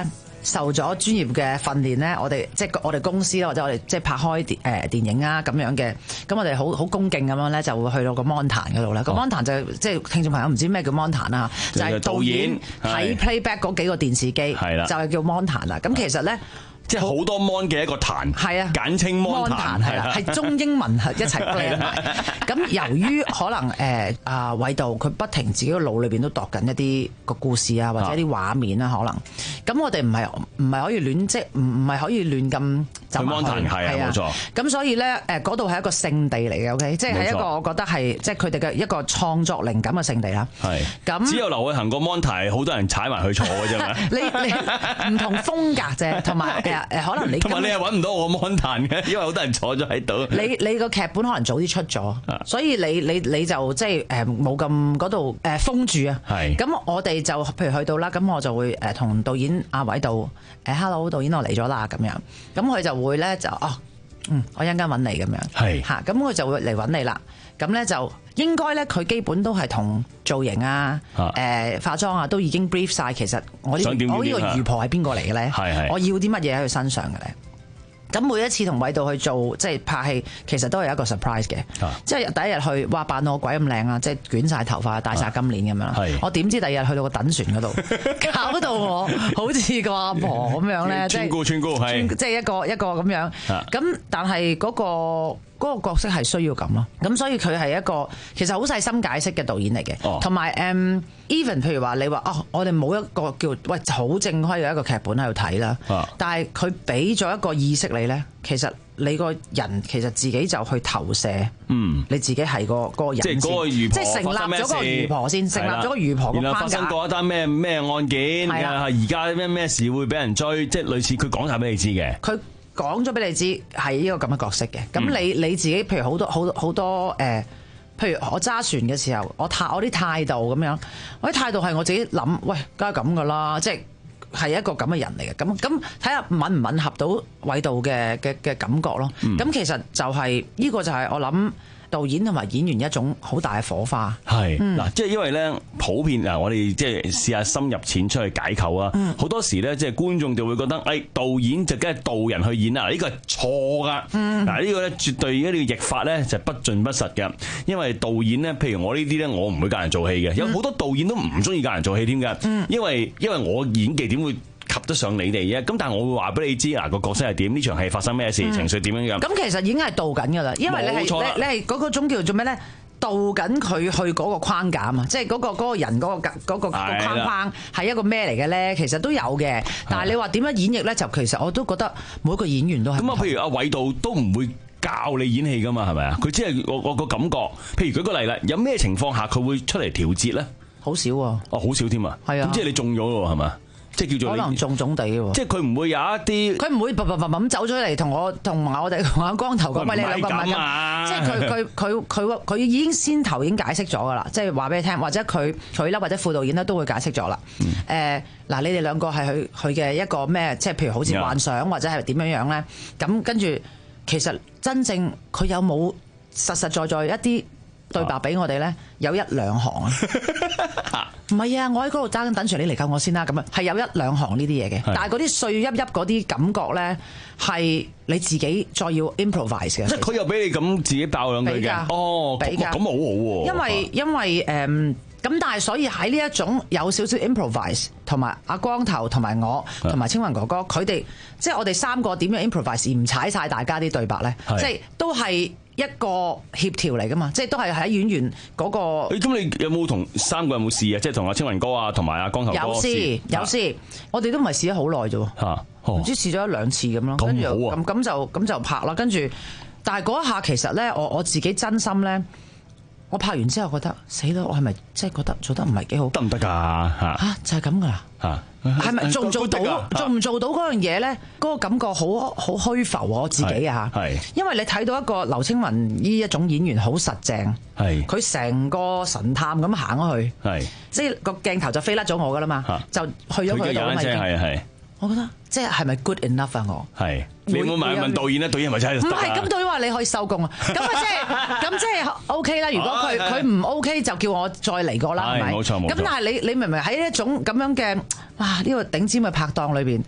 受咗專業嘅訓練咧，我哋即係我哋公司啦，或者我哋即係拍開電誒電影啊咁樣嘅，咁我哋好好恭敬咁樣咧，就會去到個 mon 壇嗰度咧。個 mon 壇就即係聽眾朋友唔知咩叫 mon 壇啊，就係導演睇 playback 嗰幾個電視機，就係叫 mon 壇啦。咁其實咧。
即係好多 mon 嘅一個壇，
係啊，
簡稱 mon 壇，
係啦，係中英文係一齊 blend 埋。咁由於可能誒啊韋導佢不停自己個腦裏邊都度緊一啲個故事啊，或者一啲畫面啦，可能咁我哋唔係唔係可以亂即係唔唔係可以亂咁走埋去，係啊，冇錯。咁所以咧誒嗰度係一個聖地嚟嘅 ，OK， 即係係一個我覺得係即係佢哋嘅一個創作靈感嘅聖地啦。係咁，只
有劉偉恒個 mon 壇好多人踩埋去坐嘅啫嘛。
你你唔同風格啫，同埋。誒可能你
同埋你又揾唔到我 mon 壇嘅，因為好多人坐咗喺度。
你你個劇本可能早啲出咗，所以你你你就即係誒冇咁嗰度誒封住啊。係。咁我哋就譬如去到啦，咁我就會誒同導演阿韋導誒 hello 導演我嚟咗啦咁樣，咁佢就會咧就哦嗯我一陣間揾你咁樣。係。嚇咁佢就會嚟揾你啦，咁咧就應該咧佢基本都係同造型啊、誒、呃、化妝啊都已經 brief 晒。其實我呢我呢個魚婆係邊個嚟嘅咧？係係我要啲乜嘢喺佢身上嘅咧？咁每一次同韋導去做即係拍戲，其實都係一個 surprise 嘅。即係第一日去，哇扮到我鬼咁靚啊！即係捲晒頭髮、戴晒金鏈咁樣。我點知第二日去到個等船嗰度，搞到我好似個阿婆咁樣咧，即係穿
菇穿菇係，
即係一個一個咁樣。咁但係嗰個。嗰個角色係需要咁咯，咁所以佢係一個其實好細心解釋嘅導演嚟嘅，同埋誒 even 譬如話你話哦，我哋冇一個叫喂好正規嘅一個劇本喺度睇啦，啊、但係佢俾咗一個意識你咧，其實你個人其實自己就去投射，嗯，你自己係個嗰個人，即係嗰個魚婆，即係成立咗個魚婆先，成立咗個魚婆個框架。然後發生過一單咩咩案件，而家咩咩事會俾人追，即係類似佢講晒俾你知嘅。佢講咗俾你知係呢個咁嘅角色嘅，咁你你自己譬如好多好多好多誒，譬如我揸船嘅時候，我態我啲態度咁樣，我啲態度係我自己諗，喂，梗係咁噶啦，即係係一個咁嘅人嚟嘅，咁咁睇下吻唔吻合到韋導嘅嘅嘅感覺咯，咁、嗯、其實就係、是、呢、這個就係我諗。導演同埋演員一種好大嘅火花，係嗱，即係因為咧普遍嗱，我哋即係試下深入淺出去解構啊。好多時咧，即係觀眾就會覺得，誒導演就梗係導人去演啊，呢個係錯噶。嗱呢個咧絕對呢個譯法咧就不盡不實嘅，因為導演咧，譬如我呢啲咧，我唔會教人做戲嘅，有好多導演都唔中意教人做戲添㗎，因為因為我演技點會及得上你哋啫，咁但係我會話俾你知嗱，個角色係點，呢場戲發生咩事，嗯、情緒點樣樣。咁其實已經係導緊噶啦，因為你係你你係嗰個種叫做咩咧？導緊佢去嗰個框架嘛，即係嗰個嗰個人嗰個嗰個框框係一個咩嚟嘅咧？其實都有嘅，但係你話點樣演繹咧？就其實我都覺得每一個演員都係咁啊。譬如阿韋導都唔會教你演戲噶嘛，係咪啊？佢只係我我個感覺。譬如舉個例啦，有咩情況下佢會出嚟調節咧？好少喎，哦好少添啊，係啊，咁即係你中咗咯，係嘛？即係叫做可能重重地喎，即係佢唔會有一啲，佢唔會嘭嘭嘭咁走出嚟同我同埋我哋同阿光頭講，喂，你兩個唔係咁，即係佢佢佢佢佢已經先頭已經解釋咗㗎啦，即係話俾你聽，或者佢佢啦或者副導演咧都會解釋咗啦。誒嗱、嗯呃，你哋兩個係佢佢嘅一個咩？即係譬如好似幻想或者係點樣樣咧？咁跟住其實真正佢有冇實實在在一啲對白俾我哋咧？有一兩行啊。唔係啊！我喺嗰度揸緊等住你嚟救我先啦，咁啊係有一兩行呢啲嘢嘅，但係嗰啲碎一噏嗰啲感覺咧，係你自己再要 improvise 嘅。即係佢又俾你咁自己爆兩句嘅，哦，俾㗎，咁好好喎。因為因為誒咁、嗯，但係所以喺呢一種有少少 improvise，同埋阿光頭同埋我同埋青雲哥哥，佢哋即係我哋三個點樣 improvise 唔踩晒大家啲對白咧，即係都係。一個協調嚟噶嘛，即係都係喺演員嗰個。咁你有冇同三個有冇試啊？即係同阿青雲哥啊，同埋阿光頭哥有試有試，我哋都唔係試咗好耐啫喎，唔知試咗一兩次咁咯。跟住咁咁就咁就拍啦。跟住，但係嗰一下其實咧，我我自己真心咧，我拍完之後覺得死啦！我係咪即係覺得做得唔係幾好？得唔得㗎？嚇嚇就係咁㗎啦嚇。係咪做唔做到？做唔做到嗰樣嘢咧？嗰個感覺好好虛浮啊！我自己啊嚇，因為你睇到一個劉青雲呢一種演員好實淨，佢成個神探咁行咗去，即係個鏡頭就飛甩咗我噶啦嘛，就去咗佢度啊嘛已經。我覺得即係係咪 good enough 啊？我係你有冇問問導演咧？導演係咪真係唔係咁？導演話你可以收工啊！咁啊即係咁即係 OK 啦。如果佢佢唔 OK 就叫我再嚟過啦，係咪？冇錯冇錯。咁但係你你明唔明喺一種咁樣嘅哇呢個頂尖嘅拍檔裏邊，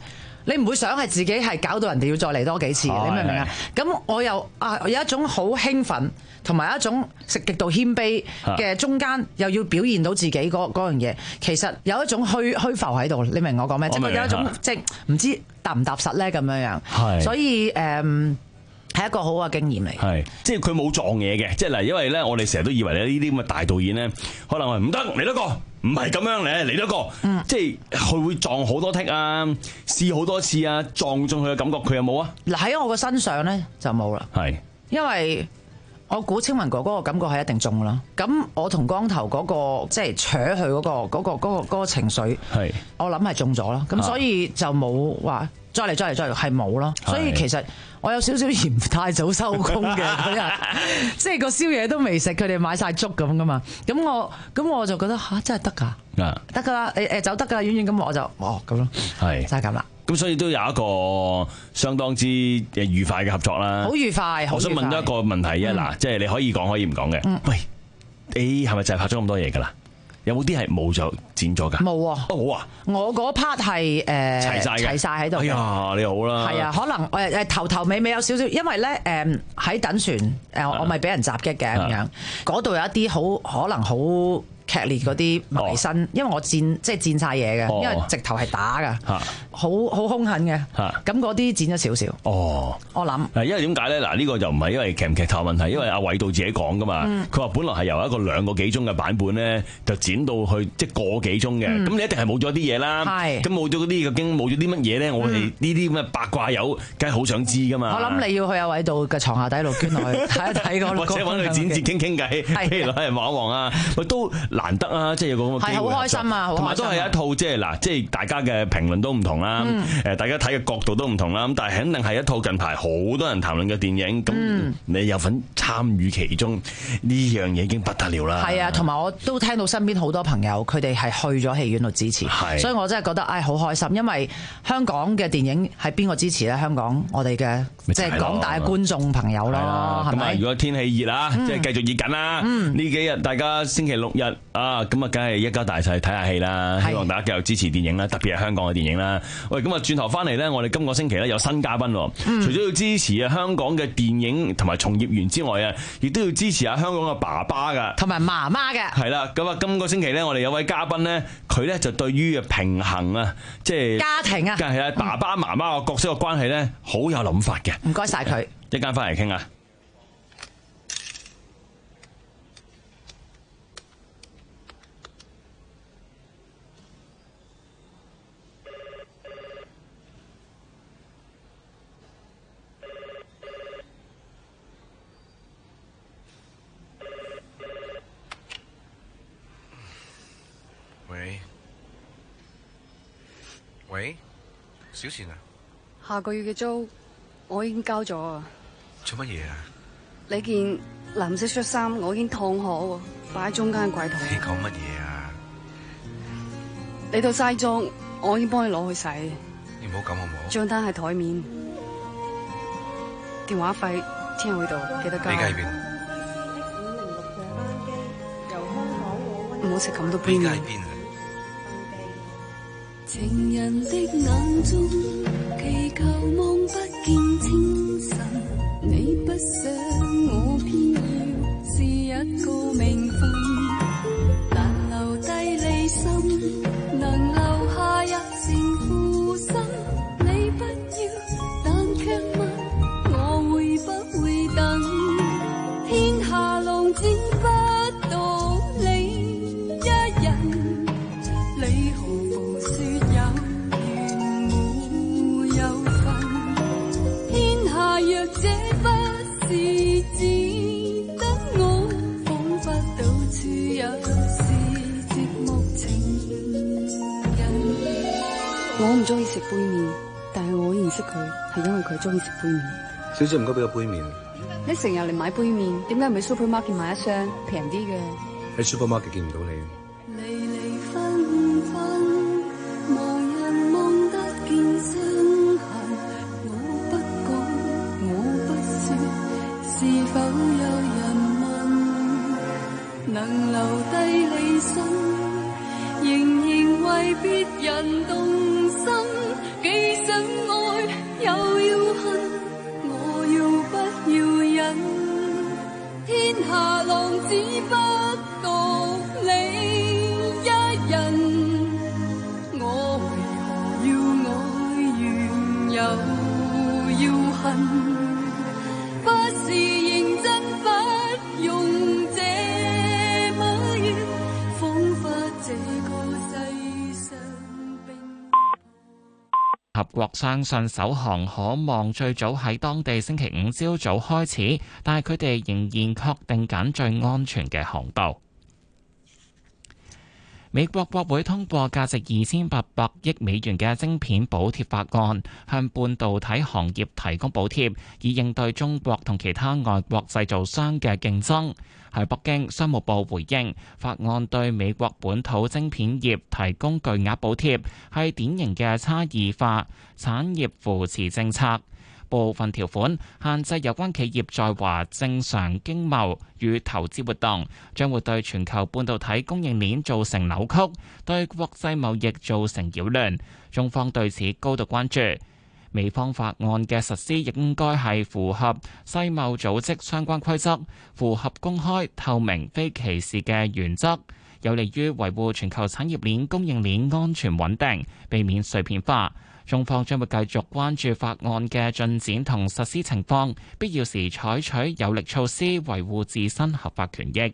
你唔會想係自己係搞到人哋要再嚟多幾次，你明唔明啊？咁我又啊有一種好興奮，同埋一種食極度謙卑嘅中間，又要表現到自己嗰嗰樣嘢，其實有一種虛虛浮喺度，你明我講咩？即係有一種即係唔知踏唔踏實咧咁樣樣，所以誒。係一個好嘅經驗嚟，
係即係佢冇撞嘢嘅，即係嗱，因為咧我哋成日都以為咧呢啲咁嘅大導演咧，可能係唔得嚟多個，唔係咁樣嚟嚟多個，嗯、即係佢會撞好多剔啊，試好多次啊，撞中佢嘅感覺，佢有冇啊？
嗱喺我個身上咧就冇啦，
係
因為我估青雲哥哥個感覺係一定中啦。咁我同光頭嗰、嗰個即係扯佢嗰個嗰、嗰個嗰、嗰個嗰個情緒，係我諗係中咗啦。咁所以就冇話再嚟再嚟再嚟係冇咯。所以其實。我有少少嫌太早收工嘅嗰日，即係個宵夜都未食，佢哋買晒粥咁噶嘛。咁我咁我就覺得吓、啊、真係得㗎，得㗎啦，誒誒走得㗎，遠遠咁我就哦咁咯，係就係咁啦。咁
所以都有一個相當之愉快嘅合作啦，
好愉快。
我想問多一個問題啊，嗱、嗯，即係你可以講可以唔講嘅。嗯、喂，你係咪就係拍咗咁多嘢㗎啦？有冇啲係冇咗剪咗㗎？冇啊！冇啊！我嗰 part 係誒齊曬齊曬喺度。哎呀，你好啦。係啊，可能誒誒頭頭尾尾有少少，因為咧誒喺等船誒，我咪俾人襲擊嘅咁樣，嗰度有一啲好可能好劇烈嗰啲埋身，因為我戰即係戰晒嘢嘅，因為直頭係打㗎，好好兇狠嘅。咁嗰啲剪咗少少。哦，我諗。因為點解咧？嗱，呢個就唔係因為劇唔劇透問題，因為阿偉導自己講㗎嘛。佢話本來係由一個兩個幾鐘嘅版本咧，就剪到去即係個幾鐘嘅。咁你一定係冇咗啲嘢啦。係。咁冇咗嗰啲究竟冇咗啲乜嘢咧？我哋呢啲咁嘅八卦友，梗係好想知㗎嘛。我諗你要去阿偉導嘅床下底度捐落去睇一睇嗰個。或者揾佢剪接傾傾偈，譬如攞嚟望一望啊，都。難得啊，即係有個咁嘅機會，係好開心啊，同埋都係一套即係嗱，即係大家嘅評論都唔同啦，誒、嗯，大家睇嘅角度都唔同啦，咁但係肯定係一套近排好多人談論嘅電影，咁、嗯、你有份參與其中，呢樣嘢已經不得了啦。係啊，同埋我都聽到身邊好多朋友，佢哋係去咗戲院度支持，所以我真係覺得唉好開心，因為香港嘅電影係邊個支持咧？香港我哋嘅即係廣大嘅觀眾朋友咯，係咪？咁啊，如果天氣熱啊，即係繼續熱緊啦，呢、嗯、幾日大家星期六日。啊，咁啊，梗係一家大細睇下戲啦，希望大家繼續支持電影啦，特別係香港嘅電影啦。喂，咁啊，轉頭翻嚟咧，我哋今個星期咧有新嘉賓，嗯、除咗要支持啊香港嘅電影同埋從業員之外啊，亦都要支持下香港嘅爸爸噶，同埋媽媽嘅。係啦，咁啊，今個星期咧，我哋有位嘉賓咧，佢咧就對於平衡啊，即係家庭啊，梗係啊，爸爸媽媽個角色嘅關係咧，好有諗法嘅。唔該晒佢，一間翻嚟傾啊。
喂，喂，小錢啊！
下個月嘅租我已經交咗啊！
做乜嘢啊？
你件藍色恤衫我已經燙好喎，擺喺中間櫃台。
你講乜嘢啊？
你套西裝我已經幫你攞去洗。
你唔好咁好唔好？
賬單喺台面，電話費聽日會到，記得交。
你而家喺邊？
唔好食咁多杯麵。
情人的眼中祈求望不見清晨，你不想我偏要是一個名分，難留低離心，能留下一成負心，你不要但卻問我會不會等，天下浪剪不到你一人，你何妨說有緣沒有份，天下若這不是只得我，彷彿到處有是寂寞情人。我唔中意食杯麵，但係我認識佢係因為佢中意食杯麵。
小姐唔該俾個杯麵。
你成日嚟買杯麵，點解唔喺 supermarket 買一箱平啲嘅？
喺 supermarket 見唔到你。
離離分分，無人望得見傷痕。我不講，我不說，是否有人問？能留低離心，仍然為別人動心，幾想。 有要恨，不是認真不用這麼遠，彷彿這個世上並
合國相信首航可望最早喺當地星期五朝早開始，但係佢哋仍然確定緊最安全嘅航道。美國國會通過價值二千八百億美元嘅晶片補貼法案，向半導體行業提供補貼，以應對中國同其他外國製造商嘅競爭。喺北京，商務部回應，法案對美國本土晶片業提供巨額補貼，係典型嘅差異化產業扶持政策。部分條款限制有關企業在華正常經貿與投資活動，將會對全球半導體供應鏈造成扭曲，對國際貿易造成擾亂。中方對此高度關注。美方法案嘅實施亦應該係符合世貿組織相關規則，符合公開、透明、非歧視嘅原則，有利於維護全球產業鏈供應鏈安全穩定，避免碎片化。中方將會繼續關注法案嘅進展同實施情況，必要時採取有力措施維護自身合法權益。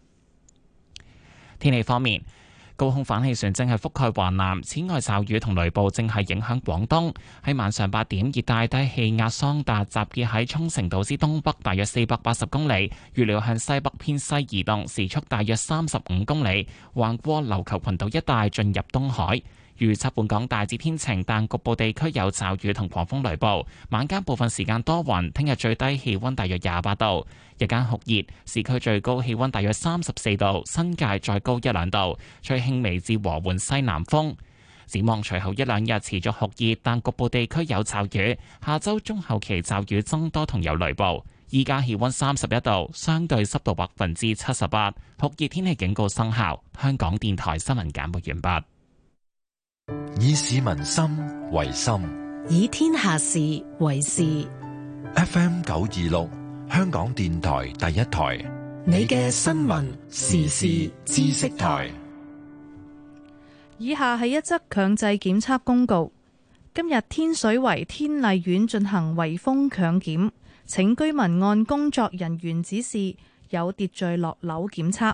天氣方面，高空反氣旋正係覆蓋華南，此外驟雨同雷暴正係影響廣東。喺晚上八點，熱帶低氣壓桑達集結喺沖繩島之東北大約四百八十公里，預料向西北偏西移動，時速大約三十五公里，橫過琉球群島一帶進入東海。預測本港大致天晴，但局部地區有驟雨同狂風雷暴。晚間部分時間多雲，聽日最低氣溫大約廿八度，日間酷熱，市區最高氣溫大約三十四度，新界再高一兩度，吹輕微至和緩西南風。展望隨後一兩日持續酷熱，但局部地區有驟雨。下周中後期驟雨增多同有雷暴。依家氣溫三十一度，相對濕度百分之七十八，酷熱天氣警告生效。香港電台新聞簡報完畢。
以市民心為心，
以天下事為事。
F M 九二六，香港電台第一台，
你嘅新聞時事知識台。
以下係一則強制檢測公告。今日天水圍天麗苑進行圍封強檢，請居民按工作人員指示有秩序落樓檢測。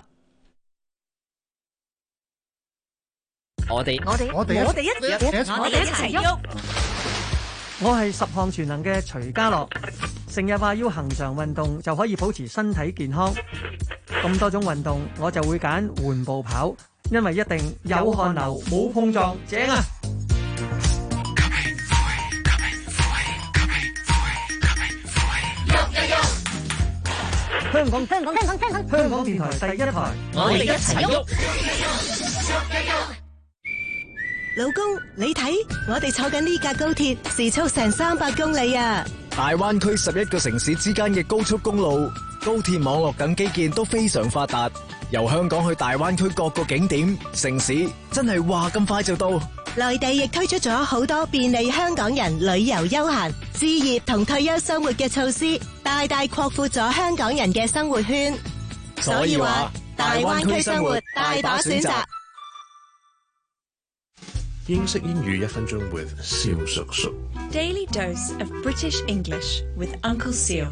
我哋我哋我哋我哋一我哋一齊喐。
我係十項全能嘅徐家樂，成日話要恒常運動就可以保持身體健康。咁多種運動，我就會揀緩步跑，因為一定有汗流冇碰撞，正啊！香港香港香港香港香港電台第一台，
我哋一齊喐。
老公，你睇，我哋坐緊呢架高鐵，時速成三百公里啊！
大灣區十一個城市之間嘅高速公路、高鐵網絡等基建都非常發達，由香港去大灣區各個景點、城市，真係話咁快就到。
內地亦推出咗好多便利香港人旅遊休閒、置業同退休生活嘅措施，大大擴闊咗香港人嘅生活圈。所以話，大灣區生活大把選擇。
英式英語一分鐘 with 蕭叔叔。
Daily dose of British English with Uncle Seal。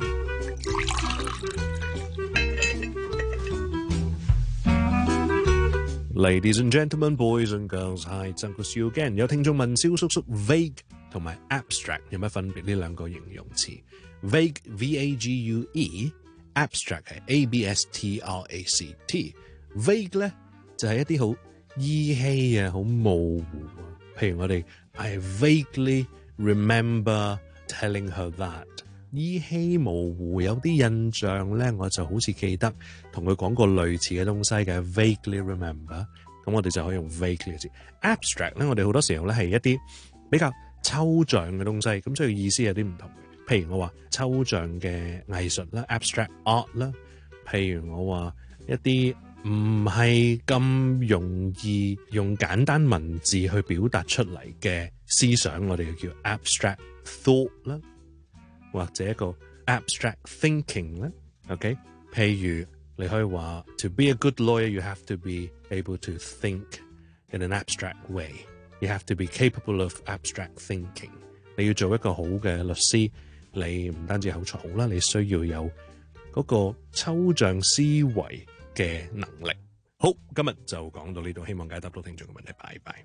Ladies and gentlemen, boys and girls, hi, it's Uncle Seal again。有聽眾問蕭叔叔 vague 同埋 abstract 有乜分別？呢兩個形容詞 vague V A G U E，abstract 係 A B S T R A C T。vague 咧就係一啲好依稀啊，好模糊啊。譬如我哋 I vaguely remember telling her that， 依稀模糊有啲印象咧，我就好似記得同佢講過類似嘅東西嘅 vaguely remember。咁我哋就可以用 vaguely 嘅字。abstract 咧，我哋好多時候咧係一啲比較抽象嘅東西，咁所以意思有啲唔同嘅。譬如我話抽象嘅藝術啦 ，abstract art 啦。譬如我話一啲唔係咁容易用簡單文字去表達出嚟嘅思想，我哋就叫 abstract thought 啦，或者一個 abstract thinking 啦。OK， 譬如你可以話 to be a good lawyer, you have to be able to think in an abstract way. You have to be capable of abstract thinking. 你要做一個好嘅律師，你唔單止口才好啦，你需要有嗰個抽象思維嘅能力。好，今日就講到呢度，希望解答到聽眾嘅問題，拜拜。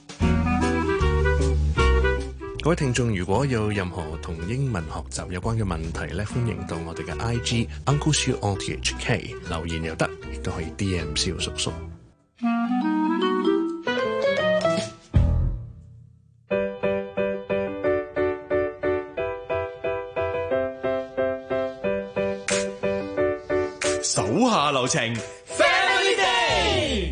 各位聽眾，如果有任何同英文學習有關嘅問題咧，歡迎到我哋嘅 I G Uncle Siu O T H K 留言又得，亦都可以 D M 蕭叔叔。
手下留情 ，Family Day。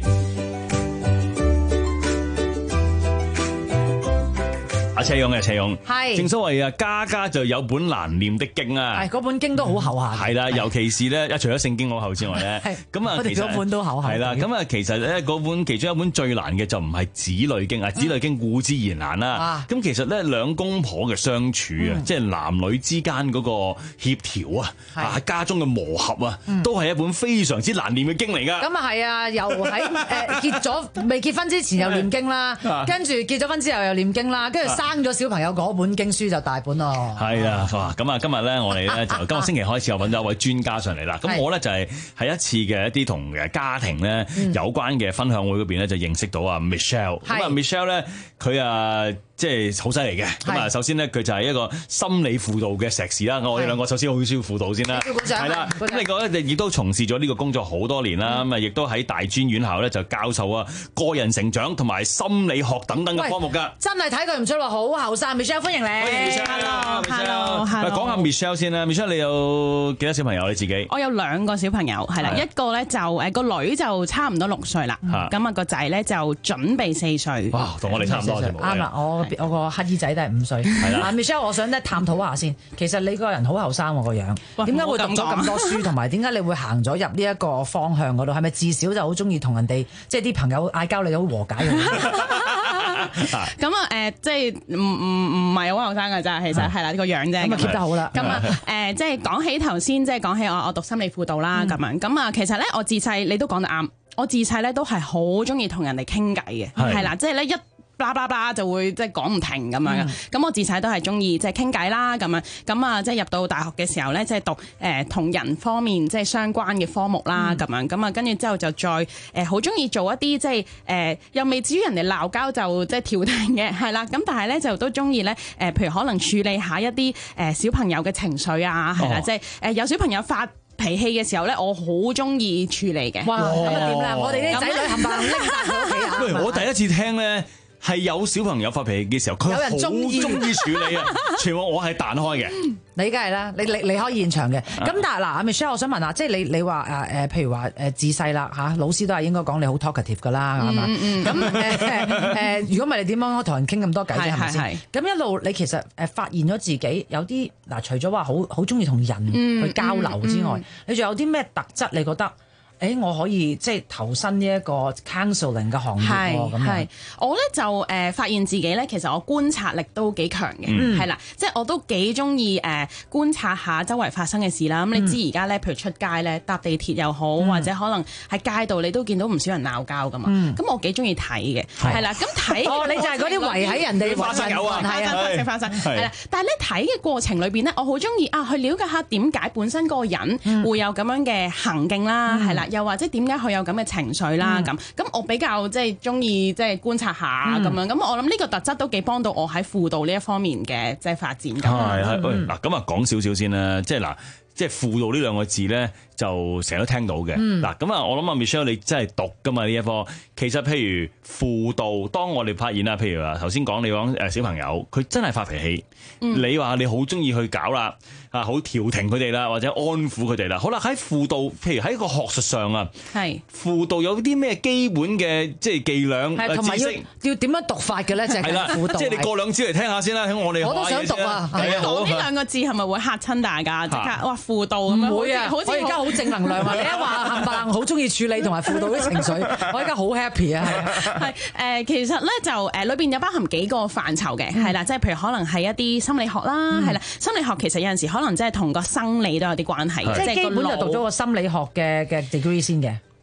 阿車勇嘅車勇，
係
正所謂啊，家家就有本難念的經啊。
係嗰本經都好厚下。
係啦，尤其是咧，一除咗聖經好厚之外咧，咁啊，其實
嗰本都厚下。
係啦，咁啊，其實咧嗰本其中一本最難嘅就唔係子女經啊，子女經固之然難啦。咁其實咧兩公婆嘅相處啊，即係男女之間嗰個協調啊，啊家中嘅磨合啊，都係一本非常之難念嘅經嚟㗎。
咁啊係啊，又喺誒結咗未結婚之前又念經啦，跟住結咗婚之後又念經啦，跟住生咗小朋友嗰本經書就大本咯。
係啊，咁啊，今日咧我哋咧就今個星期開始又揾咗一位專家上嚟啦。咁我咧就係喺一次嘅一啲同誒家庭咧有關嘅分享會嗰邊咧就認識到啊 Michelle。咁啊 Michelle 咧佢啊即係好犀利嘅。咁啊首先咧佢就係一個心理輔導嘅碩士啦。我哋兩個首先好需要輔導先啦。係啦。咁另外咧亦都從事咗呢個工作好多年啦。咁啊亦都喺大專院校咧就教授啊個人成長同埋心理學等等嘅科目㗎。
真係睇佢唔出話好後生 ，Michelle 歡迎你。
歡迎
Michelle。Hello，Hello。
講下 Michelle 先啦 ，Michelle 你有幾多小朋友你自己？
我有兩個小朋友，係啦，一個咧就誒個女就差唔多六歲啦，咁啊個仔咧就準備四歲。
哇，同我哋差唔多。
啱啦，我我個乞兒仔都係五歲。係啦 ，Michelle， 我想咧探討下先。其實你個人好後生喎個樣，點解會讀咗咁多書，同埋點解你會行咗入呢一個方向嗰度？係咪自小就好中意同人哋，即係啲朋友嗌交，你好和解嘅？
咁啊誒，即係唔唔唔係好後生㗎咋，其實係啦個樣啫。咁啊
keep 得好啦。
咁啊誒，即係講起頭先，即係講起我我讀心理輔導啦咁樣。咁啊，其實咧我自細你都講得啱，我自細咧都係好中意同人哋傾偈嘅，係啦，即係咧一。blah blah blah 就會即係講唔停咁樣嘅，咁、嗯、我自細都係中意即係傾偈啦咁樣，咁啊即係入到大學嘅時候咧，即係讀誒同、呃、人方面即係相關嘅科目啦咁、嗯、樣，咁啊跟住之後就再誒好中意做一啲即係誒、呃、又未至於人哋鬧交就即係調停嘅，係啦，咁但係咧就都中意咧誒，譬如可能處理下一啲誒小朋友嘅情緒啊，係啦，即係誒有小朋友發脾氣嘅時候咧，我好中意處理嘅。哇，咁啊點啦？我哋啲仔女冚唪唥拎晒佢屋企啊！
喂，我第一次聽咧。係有小朋友發脾氣嘅時候，佢好中意處理啊！全部我係彈開嘅，
你梗係啦，你離離開現場嘅。咁但係嗱，阿 Michelle，我想問下，即係你你話誒誒，譬如話誒自細啦嚇，老師都係應該講你好 talkative 噶啦，係嘛？咁誒誒，如果唔係你點樣同人傾咁多偈啫？係咪先？咁一路你其實誒發現咗自己有啲嗱，除咗話好好中意同人去交流之外，你仲有啲咩特質？你覺得？誒，我可以即係投身呢一個 counseling 嘅行業喎，咁樣。
我咧就誒、呃、發現自己咧，其實我觀察力都幾強嘅，係、嗯、啦，即係我都幾中意誒觀察下周圍發生嘅事啦。咁、嗯、你知而家咧，譬如出街咧，搭地鐵又好，嗯、或者可能喺街度，你都見到唔少人鬧交噶嘛。咁、嗯、我幾中意睇嘅，係啦。咁睇哦，你就係嗰啲圍喺人哋
花生友啊，
係啊，食花生係啦。但係咧睇嘅過程裏邊咧，我好中意啊去了解下點解本身嗰個人會有咁樣嘅行徑啦，係、嗯、啦。又或者點解佢有咁嘅情緒啦？咁、嗯、咁我比較即係中意即係觀察下咁、嗯、樣。咁我諗呢個特質都幾幫到我喺輔導呢一方面嘅即係發展。
係係，喂嗱，咁啊講少少先啦，即係嗱。即係輔導呢兩個字咧，就成日都聽到嘅。嗱、嗯，咁啊，我諗啊 Michelle 你真係讀噶嘛呢一科。其實譬如輔導，當我哋發現啦，譬如話頭先講你講誒小朋友，佢真係發脾氣，嗯、你話你好中意去搞啦，啊好調停佢哋啦，或者安撫佢哋啦。好啦，喺輔導，譬如喺個學術上啊，係輔導有啲咩基本嘅即係伎倆
同埋要要點樣讀法嘅咧？就係啦，
即係你過兩招嚟聽下先啦。喺我哋
我都想讀啊。
講呢兩個字係咪會嚇親大家？即刻哇！輔導咁樣，
唔會啊！我而家好正能量啊！你一話冚唪唥好中意處理同埋輔導啲情緒，我而家好 happy 啊！
係誒，其實咧就誒裏邊有包含幾個範疇嘅，係啦，即係譬如可能係一啲心理學啦，係啦，心理學其實有陣時可能即係同個生理都有啲關係，
即係基本就讀咗個心理學嘅嘅 degree 先嘅。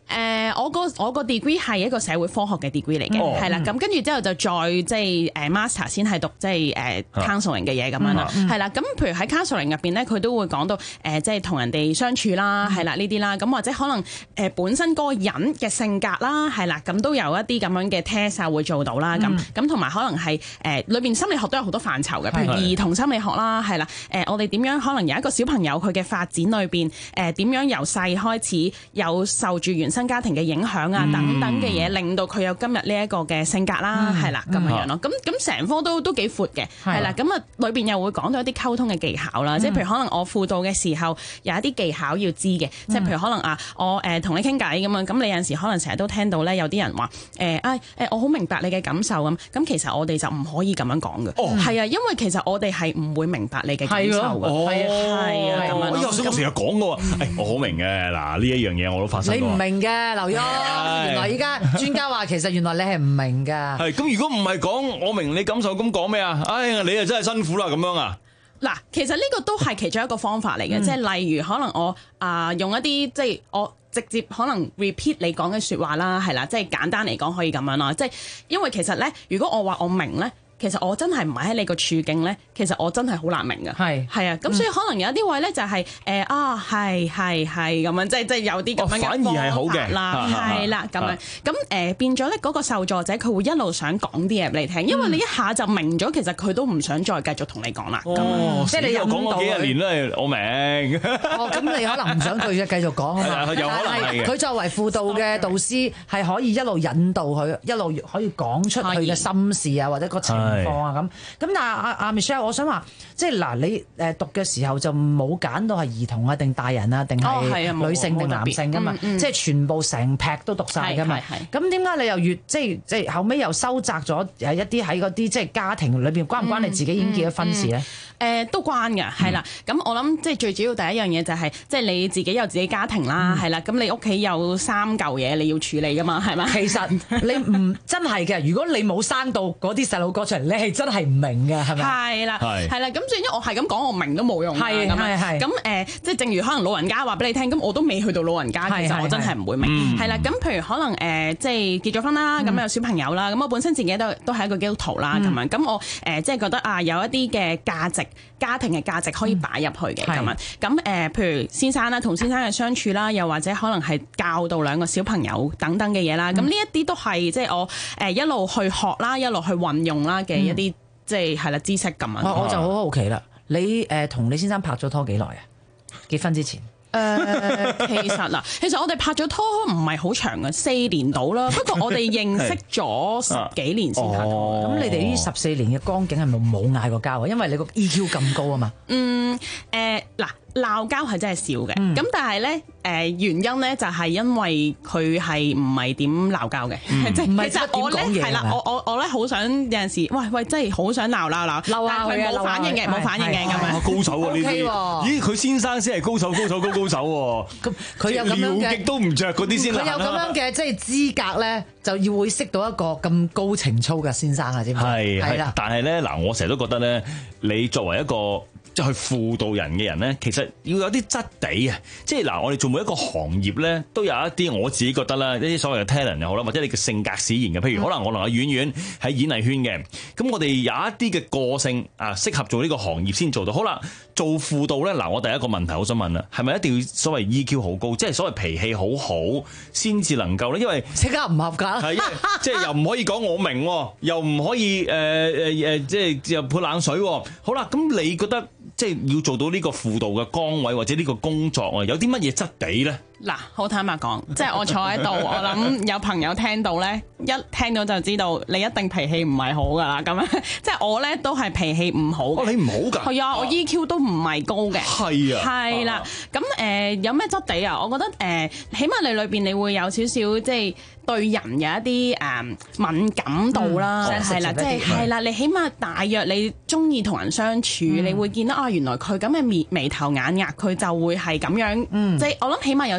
誒，我個我個 degree 係一個社會科學嘅 degree 嚟嘅，係啦，咁跟住之後就再即係誒 master 先係讀即係誒 counseling 嘅嘢咁樣啦，係啦，咁譬如喺 counseling 入邊咧，佢都會講到誒即係同人哋相處啦，係啦呢啲啦，咁或者可能誒本身嗰個人嘅性格啦，係啦，咁都有一啲咁樣嘅 test 啊會做到啦，咁咁同埋可能係誒裏邊心理學都有好多範疇嘅，譬如兒童心理學啦，係啦，誒我哋點樣可能有一個小朋友佢嘅發展裏邊誒點樣由細開始有受住原生家庭嘅影響啊，等等嘅嘢，令到佢有今日呢一個嘅性格啦，係啦咁樣樣咯。咁咁成科都都幾闊嘅，係啦。咁啊裏邊又會講到一啲溝通嘅技巧啦，即係譬如可能我輔導嘅時候有一啲技巧要知嘅，即係譬如可能啊，我誒同你傾偈咁樣，咁你有陣時可能成日都聽到咧有啲人話誒，唉誒，我好明白你嘅感受咁，咁其實我哋就唔可以咁樣講嘅，係啊，因為其實我哋係唔會明白你嘅感受嘅，係啊，係啊，咁樣。
我成日講嘅喎，誒我好明嘅，嗱呢一樣嘢我都發生過。
你唔明嘅，劉墉，原來依家專家話其實原來你係唔明㗎。
係咁，如果唔係講我明你感受，咁講咩啊？唉，你啊真係辛苦啦咁樣啊！
嗱，其實呢個都係其中一個方法嚟嘅，即係例如可能我啊、呃、用一啲即係我直接可能 repeat 你講嘅説話啦，係啦，即係簡單嚟講可以咁樣啦，即係因為其實咧，如果我話我明咧。其實我真係唔係喺你個處境咧，其實我真係好難明㗎。係係啊，咁所以可能有一啲位咧就係誒啊，係係係咁樣，即係即係有啲咁樣嘅方法啦，係啦咁樣。咁誒變咗咧，嗰個受助者佢會一路想講啲嘢俾你聽，因為你一下就明咗，其實佢都唔想再繼續同你講啦。
哦，
即係你又
講咗幾廿年咧，我明。
哦，咁你可能唔想佢繼續講啊嘛？
有可能係嘅。
佢作為輔導嘅導師，係可以一路引導佢，一路可以講出佢嘅心事啊，或者個情況啊咁。咁但係阿阿 Michelle，我想話，即係嗱，你誒讀嘅時候就冇揀到係兒童啊，定大人啊，定係女性定男性噶嘛？即係全部成劈都讀晒噶嘛？咁點解你又越即係即係後尾又收窄咗誒一啲喺嗰啲即係家庭裏邊，關唔關你自己已經結咗婚事咧？
誒都關㗎，係啦。咁我諗即係最主要第一樣嘢就係即係你自己有自己家庭啦，係啦。咁你屋企有三嚿嘢你要處理㗎嘛，係咪？
其實你唔真係嘅，如果你冇生到嗰啲細路哥出嚟，你係真係唔明嘅，係咪？
係啦，係啦。咁所以因為我係咁講，我明都冇用。係係係。咁誒，即係正如可能老人家話俾你聽，咁我都未去到老人家，其實我真係唔會明。係啦，咁譬如可能誒，即係結咗婚啦，咁有小朋友啦，咁我本身自己都都係一個基督徒啦，咁樣。咁我誒即係覺得啊，有一啲嘅價值。家庭嘅價值可以擺入去嘅咁樣，咁誒，譬如先生啦，同先生嘅相處啦，又或者可能係教導兩個小朋友等等嘅嘢啦，咁呢一啲都係即係我誒一路去學啦，一路去運用啦嘅一啲即係係啦知識咁樣。
我我就好好奇啦，你誒同你先生拍咗拖幾耐啊？結婚之前？
誒、呃，其實嗱，其實我哋拍咗拖唔係好長嘅，四年到啦。不過我哋認識咗十幾年先拍拖。
咁、哦、你哋呢十四年嘅光景係咪冇嗌過交啊？因為你個 E Q 咁高啊嘛。
嗯，誒、呃、嗱。鬧交係真係少嘅，咁、嗯、但係咧誒原因咧就係因為佢係唔係點鬧交嘅，即係、嗯、其實我咧係啦，我我我咧好想有陣時，喂喂，真係好想鬧鬧鬧，鬧下佢冇反應嘅，冇反應嘅咁樣。
高手喎呢啲，咦佢先生先係高手，高手高高手喎。咁佢有咁樣嘅，極都唔着嗰啲先。
佢有咁樣嘅即係資格咧，就要會識到一個咁高情操嘅先生啊，知唔知？係係啦，
但係咧嗱，我成日都覺得咧，你作為一個即係去輔導人嘅人咧，其實要有啲質地啊！即係嗱，我哋做每一個行業咧，都有一啲我自己覺得啦，一啲所謂嘅 talent 又好啦，或者你嘅性格使然嘅。譬如可能我同阿婉婉喺演藝圈嘅，咁我哋有一啲嘅個性啊，適合做呢個行業先做到。好啦，做輔導咧，嗱，我第一個問題好想問啦，係咪一定要所謂 E Q 好高，即係所謂脾氣好好先至能夠咧？因為
即刻唔合格，
係即係又唔可以講我明，又唔可以誒誒誒，即係又潑冷水。好啦，咁你覺得？即係要做到呢個輔導嘅崗位或者呢個工作啊，有啲乜嘢質地咧？
嗱，好坦白講，即係我坐喺度，我諗有朋友聽到咧，一聽到就知道你一定脾氣唔係好噶啦，咁樣，即係我咧都係脾氣唔好。
哦，你唔好㗎？
係啊，我 E Q 都唔係高嘅。
係啊。
係啦，咁誒、呃、有咩質地啊？我覺得誒、呃，起碼你裏邊你會有少少即係對人有一啲誒、呃、敏感度啦，係啦、嗯，即係係啦，你起碼大約你中意同人相處，嗯、你會見到啊，原來佢咁嘅眉眉頭眼額，佢就會係咁樣，嗯、即係我諗起碼有少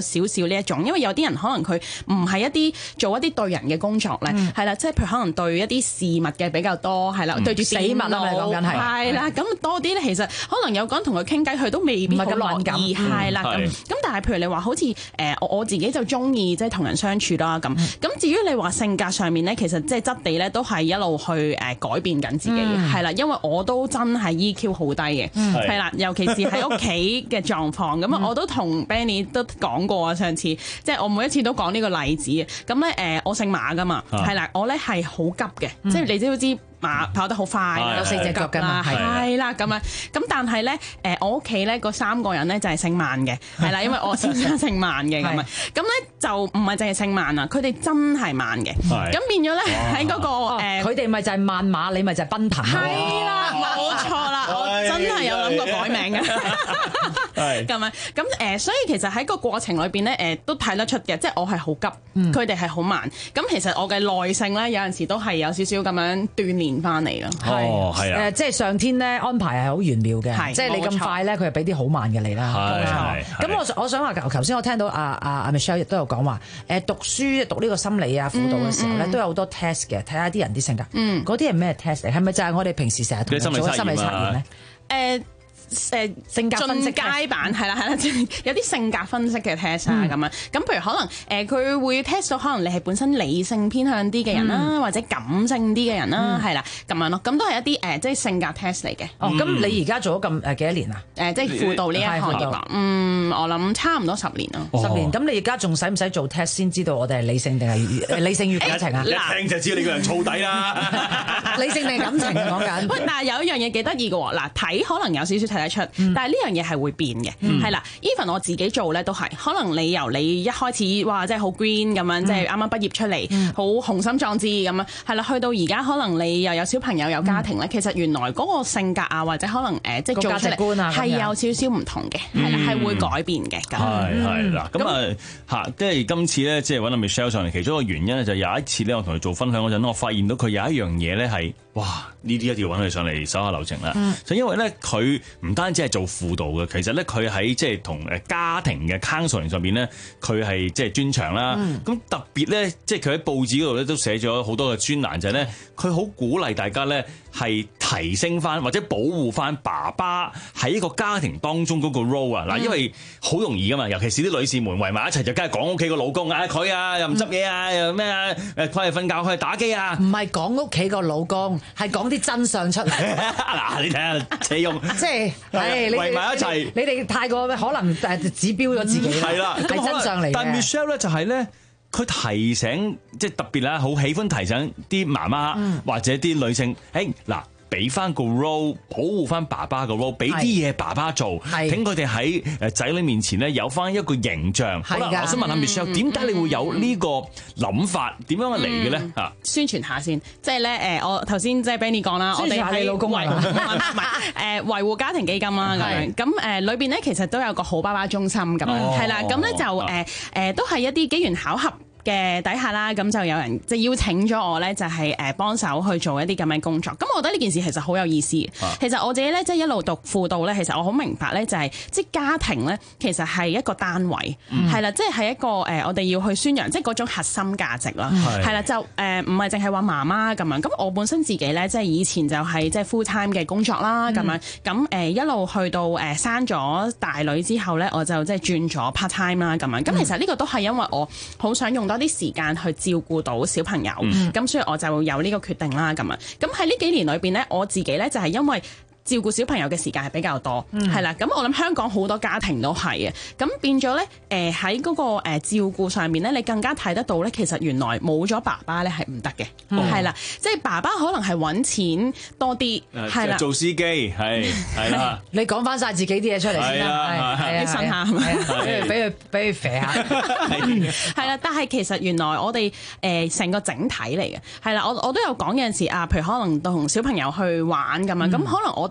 少少呢一種，因為有啲人可能佢唔係一啲做一啲對人嘅工作咧，係啦、嗯，即係譬如可能對一啲事物嘅比較多，係啦，嗯、對住死物啊，咪講緊係，係啦，咁多啲咧，其實可能有個人同佢傾偈，佢都未必好樂意，係啦，咁咁但係譬如你話好似誒我我自己就中意即係同人相處啦，咁咁、嗯、至於你話性格上面咧，其實即係質地咧都係一路去誒改變緊自己，係啦、嗯，因為我都真係 E Q 好低嘅，係啦、嗯，尤其是喺屋企嘅狀況，咁啊、嗯、我都同 Benny 都講過啊，上次即係我每一次都講呢個例子，咁咧誒我姓馬噶嘛，係啦、啊，我咧係好急嘅，嗯、即係你知唔知？馬跑得好快，有四隻腳㗎嘛，係啦咁樣。咁但係咧，誒我屋企咧嗰三個人咧就係姓萬嘅，係啦，因為我先生姓萬嘅咁啊。咁咧就唔係淨係姓萬啊，佢哋真係慢嘅。咁變咗咧喺嗰個誒，
佢哋咪就係慢馬，你咪就係奔騰。
係啦，冇錯啦，我真係有諗過改名嘅。係咁啊，咁誒，所以其實喺個過程裏邊咧，誒都睇得出嘅，即係我係好急，佢哋係好慢。咁其實我嘅耐性咧，有陣時都係有少少咁樣鍛鍊翻嚟咯。
係，係啊，誒即係上天咧安排係好玄妙嘅，即係你咁快咧，佢係俾啲好慢嘅你啦。係，咁我我想話，頭頭先我聽到阿阿阿 Michelle 亦都有講話，誒讀書讀呢個心理啊輔導嘅時候咧，都有好多 test 嘅，睇下啲人啲性格。嗯，嗰啲係咩 test 嚟？係咪就係我哋平時成日同人做心理測驗咧？誒。誒性格分析階版係啦係啦，即係有啲性格分析嘅 test 啊咁樣。咁譬如可能誒佢會 test 到可能你係本身理性偏向啲嘅人啦，或者感性啲嘅人啦，係啦咁樣咯。咁都係一啲誒即係性格 test 嚟嘅。 哦，咁你而家做咗咁誒幾多年啊？誒
即係輔導呢一行業啊。嗯，我諗差唔多十年咯。
十年。咁你而家仲使唔使做 test 先知道我哋係理性定係理性與感情啊？
一聽就知你個人燥底啦。
理性定感情講緊。
喂，但係有一樣嘢幾得意嘅喎。嗱，睇可能有少少睇得出，但係呢樣嘢係會變嘅，係啦。even 我自己做咧都係，可能你由你一開始哇，即係好 green 咁樣，即係啱啱畢業出嚟，好雄心壯志咁樣，係啦。去到而家可能你又有小朋友有家庭咧，其實原來嗰個性格啊，或者可能誒即係做出嚟係有少少唔同嘅，係啦，係會改變嘅。咁
係係啦，咁啊嚇，即係今次咧，即係揾阿 Michelle 上嚟，其中一個原因咧，就有一次咧，我同佢做分享嗰陣，我發現到佢有一樣嘢咧係，哇！呢啲一定要揾佢上嚟手下留情啦。就因為咧，佢唔單止係做輔導嘅，其實咧佢喺即係同誒家庭嘅 counseling 上邊咧，佢係即係專長啦。咁、嗯、特別咧，即係佢喺報紙嗰度咧都寫咗好多嘅專欄，就係咧佢好鼓勵大家咧係提升翻或者保護翻爸爸喺一個家庭當中嗰個 role 啊。嗱、嗯，因為好容易噶嘛，尤其是啲女士們圍埋一齊就梗係講屋企個老公啊，佢啊又唔執嘢啊，又咩啊誒佢係瞓覺佢係打機啊，
唔係講屋企個老公，係講啲真相出嚟。
嗱，你睇下借用
即係
圍埋一齊，
你哋太過可能誒指標咗自己啦，係啦，係真相嚟嘅。
但 Michelle 咧就係咧，佢提醒即係特別啦，好喜歡提醒啲媽媽、嗯、或者啲女性，誒嗱。俾翻個 role 保護翻爸爸個 role， 俾啲嘢爸爸做，等佢哋喺誒仔女面前咧有翻一個形象。好啦，我想問下 Michelle，點解你會有呢個諗法？點樣嚟嘅咧？嚇，
宣傳下先，即係咧誒，我頭先即係 Benny 講啦，我哋係
老公維護
唔係誒維護家庭基金啦咁樣。咁誒裏邊咧其實都有個好爸爸中心咁樣，係啦。咁咧就誒誒都係一啲機緣巧合嘅底下啦，咁就有人即係邀請咗我咧，就係誒幫手去做一啲咁嘅工作。咁我覺得呢件事其實好有意思。啊、其實我自己咧即係一路讀輔導咧，其實我好明白咧，就係即係家庭咧，其實係一個單位，係啦、嗯，即係係一個誒我哋要去宣揚即係嗰種核心價值啦，係啦、嗯，就誒唔係淨係話媽媽咁樣。咁我本身自己咧，即係以前就係即係 full time 嘅工作啦，咁、嗯、樣咁誒一路去到誒生咗大女之後咧，我就即係轉咗 part time 啦，咁樣。咁其實呢個都係因為我好想用多啲時間去照顧到小朋友，咁、嗯、所以我就有呢個決定啦。咁啊，咁喺呢幾年裏邊咧，我自己咧就係因為照顧小朋友嘅時間係比較多，係啦、嗯。咁我諗香港好多家庭都係嘅，咁變咗咧，誒喺嗰個誒照顧上面咧，你更加睇得到咧，其實原來冇咗爸爸咧係唔得嘅，係啦、嗯，即係爸爸可能係揾錢多啲，係啦、嗯，
做司機係係啦，
你講翻晒自己啲嘢出嚟先啦，係
你信下係咪？
俾佢俾佢俾佢肥下，
係啦。但係其實原來我哋誒成個整體嚟嘅，係啦，我我都有講有陣時啊，譬如可能同小朋友去玩咁樣，咁、嗯、可能我哋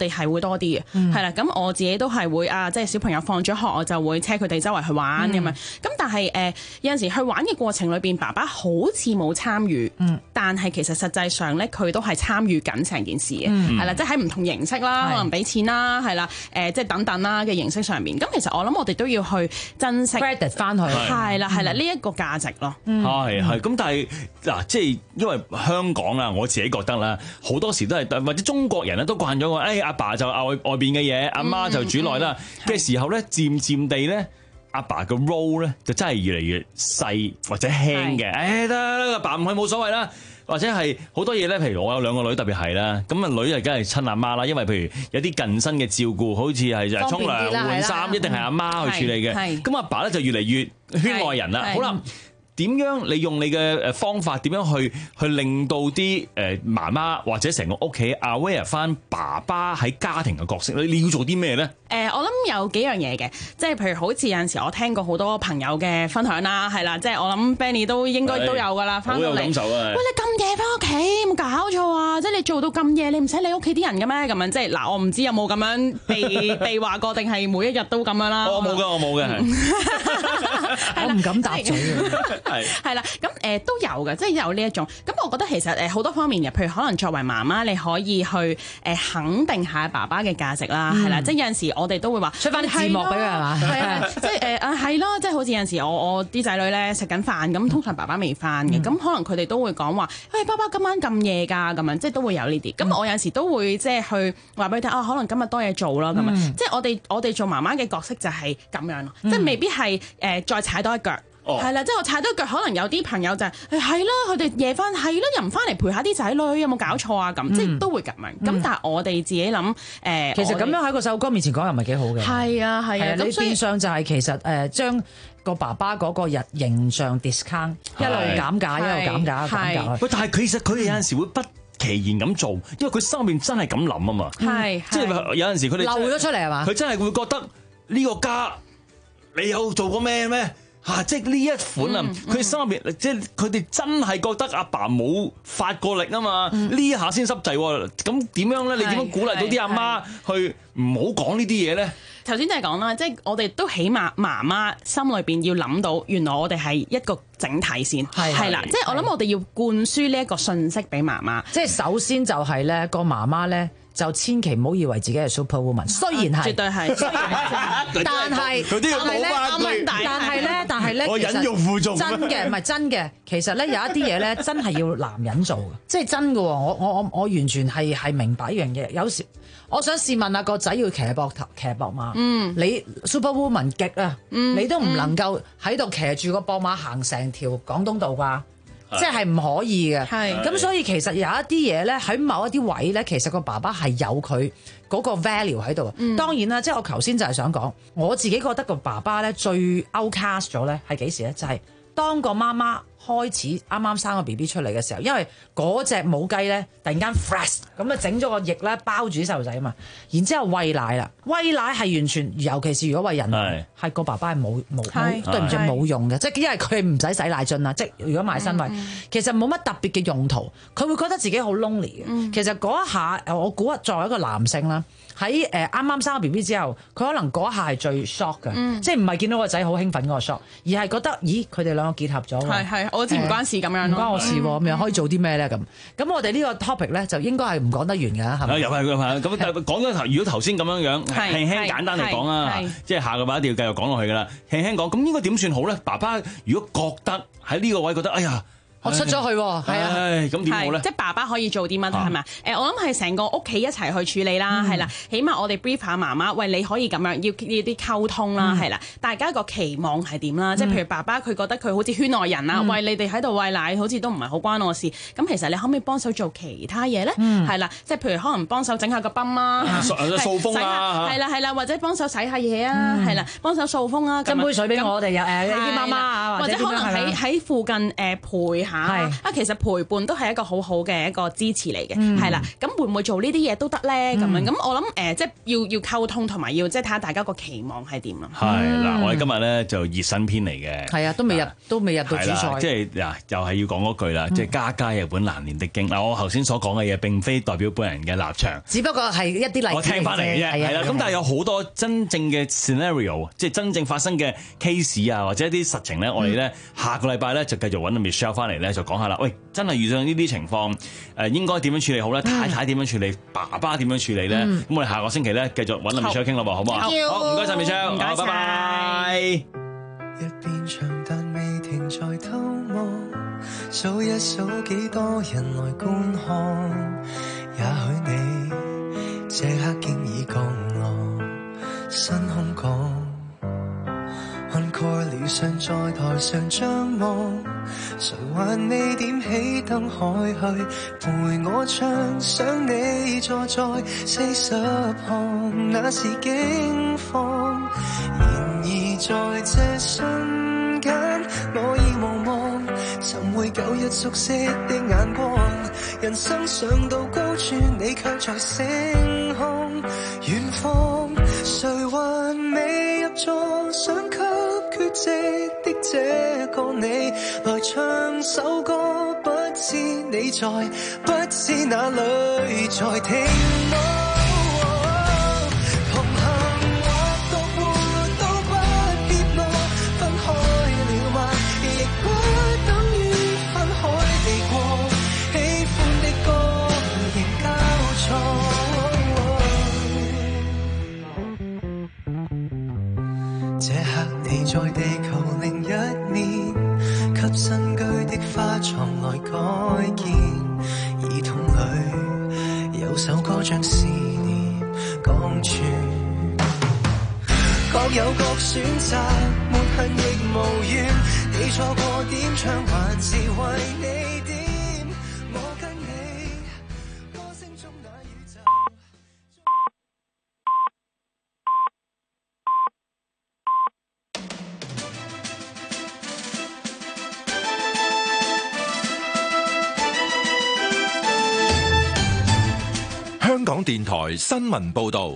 哋係會多啲嘅，係啦。咁我自己都係會啊，即係小朋友放咗學，我就會車佢哋周圍去玩咁樣。咁但係誒有陣時去玩嘅過程裏邊，爸爸好似冇參與，但係其實實際上咧，佢都係參與緊成件事嘅，係啦，即係喺唔同形式啦，可能俾錢啦，係啦，誒即係等等啦嘅形式上面。咁其實我諗我哋都要去珍惜 credit
翻去，
係啦係啦，呢一個價值咯。
係係咁，但係嗱，即係因為香港啊，我自己覺得啦，好多時都係或者中國人咧都慣咗個，誒阿爸就外外邊嘅嘢，阿媽就煮內啦嘅時候咧，漸漸地咧，阿爸嘅 role 咧就真係越嚟越細或者輕嘅，誒得阿爸唔去冇所謂啦。或者係好多嘢咧，譬如我有兩個女，特別係啦，咁啊女就梗係親阿媽啦，因為譬如有啲近身嘅照顧，好似係就係沖涼換衫，一定係阿媽去處理嘅。咁阿爸咧就越嚟越圈外人啦。好啦。點樣你用你嘅誒方法點樣去去令到啲誒媽媽或者成個屋企 aware 翻爸爸喺家庭嘅角色咧？你要做啲咩咧？
誒，我諗有幾樣嘢嘅，即係譬如好似有陣時我聽過好多朋友嘅分享啦，係啦，即係我諗 Benny 都應該都有噶啦，翻到嚟。好有感受啊！喂，你咁夜翻屋企，冇搞錯啊！即係你做到咁夜，你唔使理屋企啲人嘅咩？咁樣即係嗱，我唔知有冇咁樣被被話過，定係每一日都咁樣啦？我冇嘅，我冇嘅，
我唔敢答嘴
係係啦，咁誒、呃、都有嘅，即係有呢一種。咁我覺得其實誒好多方面嘅，譬如可能作為媽媽，你可以去誒、呃、肯定下爸爸嘅價值啦，係啦、嗯，即係有陣時我哋都會話出翻啲字幕俾佢係嘛，係啊，即係誒啊係咯，即係好似有陣時我我啲仔女咧食緊飯，咁通常爸爸未翻嘅，咁、嗯、可能佢哋都會講話，喂、哎、爸爸今晚咁夜㗎，咁樣即係都會有呢啲。咁、嗯、我有陣時都會即係去話俾佢聽啊，可能今日多嘢做啦，咁樣、嗯、即係我哋我哋做媽媽嘅角色就係咁樣咯，嗯、即係未必係誒、呃、再踩多一腳。係啦，即係我踩多腳，可能有啲朋友就係係啦，佢哋夜翻係啦，又唔翻嚟陪下啲仔女，有冇搞錯啊？咁即係都會咁樣。咁但係我哋自己諗誒，
其實咁樣喺個細路哥面前講又唔係幾好嘅。
係啊係啊，
你變相就係其實誒將個爸爸嗰個日形象 discount 一路減價，一路減價減價。
喂，但係其實佢哋有陣時會不其然咁做，因為佢心入面真係咁諗啊嘛。係，即係有陣時佢哋
漏咗出嚟係嘛？
佢真係會覺得呢個家你有做過咩咩？嚇、啊！即係呢一款啊，佢、嗯、心入面，嗯、即係佢哋真係覺得阿爸冇發過力啊嘛，呢、嗯、一下先濕滯喎。咁點樣咧？你點樣鼓勵到啲阿媽去唔好講呢啲嘢咧？
頭先就係講啦，即係我哋都起碼媽媽心裏邊要諗到，原來我哋係一個整體先，係啦。即係我諗我哋要灌輸呢一個信息俾媽媽。
即係首先就係咧，個媽媽咧。就千祈唔好以為自己係 super woman，雖然係，
絕對係，
但係
佢都要補翻句，
但係咧，但係咧，
我忍辱負重，
真嘅唔係真嘅。其實咧有一啲嘢咧真係要男人做嘅，即係真嘅。我我我我完全係係明白一樣嘢。有時我想試問下個仔要騎膊頭騎膊馬，嗯，你 super woman 極啊，嗯、你都唔能夠喺度騎住個膊馬行成條廣東道啩？即係唔可以嘅，咁所以其實有一啲嘢咧，喺某一啲位咧，其實個爸爸係有佢嗰個 value 喺度。嗯、當然啦，即係我頭先就係想講，我自己覺得個爸爸咧最 outcast 咗咧係幾時咧？就係、是、當個媽媽開始啱啱生個 B B 出嚟嘅時候，因為嗰隻母雞咧突然間 fresh 咁啊，整咗個翼咧包住啲細路仔啊嘛，然之後餵奶啦，餵奶係完全，尤其是如果餵人奶，係個爸爸係冇冇對唔住冇用嘅，即係因為佢唔使洗奶樽啦，即係如果買新餵，嗯、其實冇乜特別嘅用途，佢會覺得自己好 lonely 嘅。嗯、其實嗰一下，我估作為一個男性啦。喺誒啱啱生咗 B B 之後，佢可能嗰下係最 shock 嘅，嗯、即係唔係見到個仔好興奮嗰個 shock，而係覺得咦佢哋兩個結合咗，
係係我知唔關事咁樣，
唔關我事喎，咁又、嗯、可以做啲咩咧咁？咁我哋呢個 topic 咧就應該係唔講得完㗎，係咪？又係又係咁講咗頭，如果頭先咁樣樣輕輕簡單嚟講啊，即係下個話一定要繼續講落去㗎啦，輕輕講，咁應該點算好咧？爸爸如果覺得喺呢個位覺得哎呀〜我出咗去喎，係啊，
咁點好咧？
即係爸爸可以做啲乜係咪？誒，我諗係成個屋企一齊去處理啦，係啦。起碼我哋 brief 下媽媽，喂，你可以咁樣，要要啲溝通啦，係啦。大家個期望係點啦？即係譬如爸爸佢覺得佢好似圈外人啊，喂，你哋喺度餵奶，好似都唔係好關我事。咁其實你可唔可以幫手做其他嘢咧？係啦，即係譬如可能幫手整下個泵啊，
掃風啊，
係啦係啦，或者幫手洗下嘢啊，係啦，幫手掃風啊，
斟杯水俾我哋，誒啲媽媽啊，
或者可能喺喺附近誒陪下。 下啊，其實陪伴都係一個好好嘅一個支持嚟嘅，係啦、嗯。咁會唔會做呢啲嘢都得咧？咁、嗯、樣咁我諗誒、呃，即係要要溝通同埋要即係睇下大家個期望係點啊。
係嗱，我哋今日咧就熱身篇嚟嘅。係啊，
都未入都未入到主菜。
即係嗱，又係要講嗰句啦，即係家家有本難念的經。嗱，我頭先所講嘅嘢並非代表本人嘅立場，
只不過係一啲例子
我聽翻嚟嘅啫。係啦，咁但係有好多真正嘅 scenario， 即係真正發生嘅 case 啊，或者一啲實情咧，我哋咧下個禮拜咧就繼續揾 Michelle 翻嚟咧，就講下啦。喂，真係遇上呢啲情況，誒應該點樣處理好咧？太太點樣處理？爸爸點樣處理咧？咁、嗯、我哋下個星期咧繼續揾 Michelle 傾啦，好唔好啊？好，唔該晒 Michelle， 拜拜。
一邊長但未停在偷望，數一數幾多人來觀看，也許你這刻經已降落新空港。看蓋了尚在台上張望，誰還未點起燈開去陪我唱，想你坐在四十行，那是驚慌。然而在這瞬間，我已無望尋回舊日熟悉的眼光，人生上到高處，你卻在星空遠方，誰還未入座，想給缺席的這個你來唱首歌，不知你在，不知哪裏在聽我。在地球另一面，給新居的花床來改建，耳筒裏有首歌將思念講穿，各有各選擇，沒恨亦無怨，你錯過點唱還是為你點，我跟你歌聲中那宇宙。
香港電台新聞報道，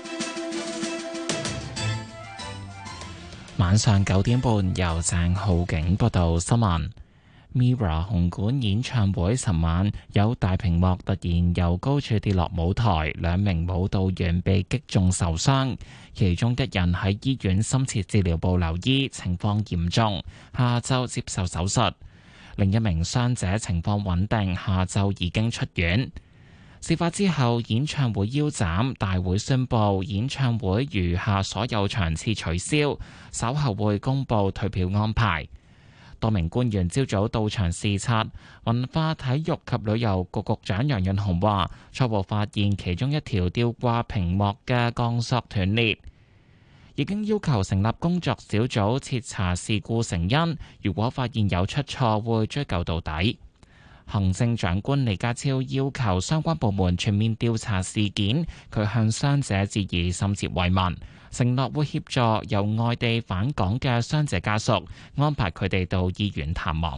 晚上九點半由鄭浩景報道新聞。Mirror 紅館演唱會尋晚有大屏幕突然由高處跌落舞台，兩名舞蹈員被擊中受傷，其中一人喺醫院深切治療部留醫，情況嚴重，下晝接受手術。另一名傷者情況穩定，下晝已經出院。事發之後，演唱會腰斬，大會宣布演唱會餘下所有場次取消，稍後會公布退票安排。多名官員朝早到場視察，文化體育及旅遊局局長楊潤雄話，初步發現其中一條吊掛屏幕嘅鋼索斷裂，已經要求成立工作小組徹查事故成因，如果發現有出錯，會追究到底。行政長官李家超要求相關部門全面調查事件，佢向傷者致以深切慰問，承諾會協助由外地返港嘅傷者家屬，安排佢哋到醫院探望。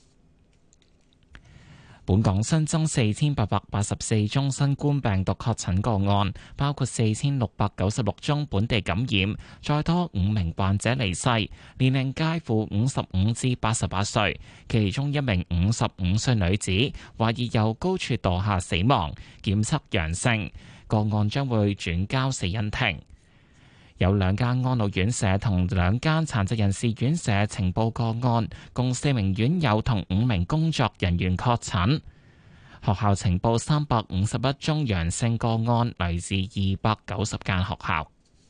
本港新增四千八百八十四宗新冠病毒確診個案，包括四千六百九十六宗本地感染，再多五名患者離世，年齡介乎五十五至八十八歲，其中一名五十五歲女子懷疑由高處墮下死亡，檢測陽性，個案將會轉交死因庭。有兩間安老院舍同兩間殘疾人士院舍呈報個案，共四名院友同五名工作人員確診。學校呈報三百五十一宗陽性個案，嚟自二百九十間學校。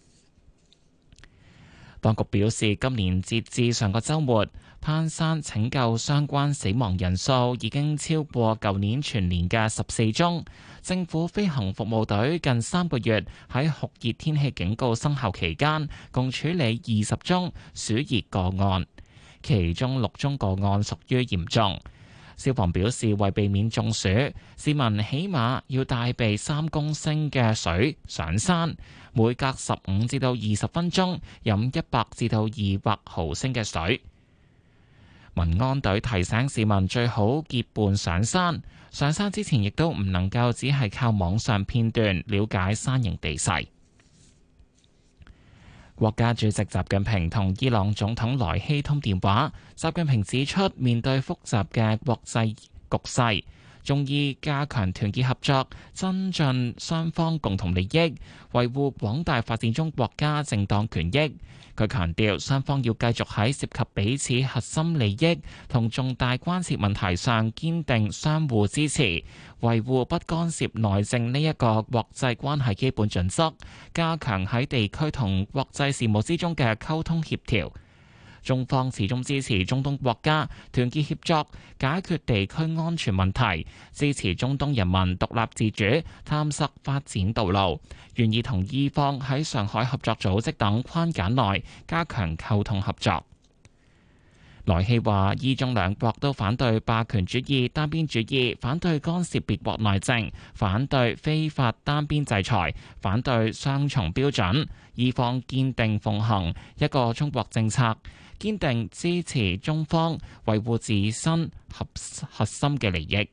當局表示，今年截至上個週末，攀山拯救相關死亡人數已經超過舊年全年嘅十四宗。政府飛行服務隊近三個月喺酷熱天氣警告生效期間，共處理二十宗暑熱個案，其中六宗個案屬於嚴重。消防表示，為避免中暑，市民起碼要帶備三公升嘅水上山，每隔十五至到二十分鐘飲一百至到二百毫升嘅水。 民安隊提醒市民最好結伴上山，上山之前亦都唔能夠只係靠網上片段了解山形地勢。國家主席習近平同伊朗總統萊希通電話，習近平指出，面對複雜嘅國際局勢，中意加強團結合作，增進雙方共同利益，維護廣大發展中國家正當權益。佢強調，雙方要繼續喺涉及彼此核心利益同重大關切問題上堅定相互支持，維護不干涉內政呢一個國際關係基本準則，加強喺地區同國際事務之中嘅溝通協調。中方始終支持中東國家團結協作，解決地區安全問題，支持中東人民獨立自主，探索發展道路，願意同伊方喺上海合作組織等框架內加強溝通合作。萊希話，伊中兩國都反對霸權主義、單邊主義，反對干涉別國內政，反對非法單邊制裁，反對雙重標準。伊方堅定奉行一個中國政策，堅定支持中方維護自身核核心嘅利益。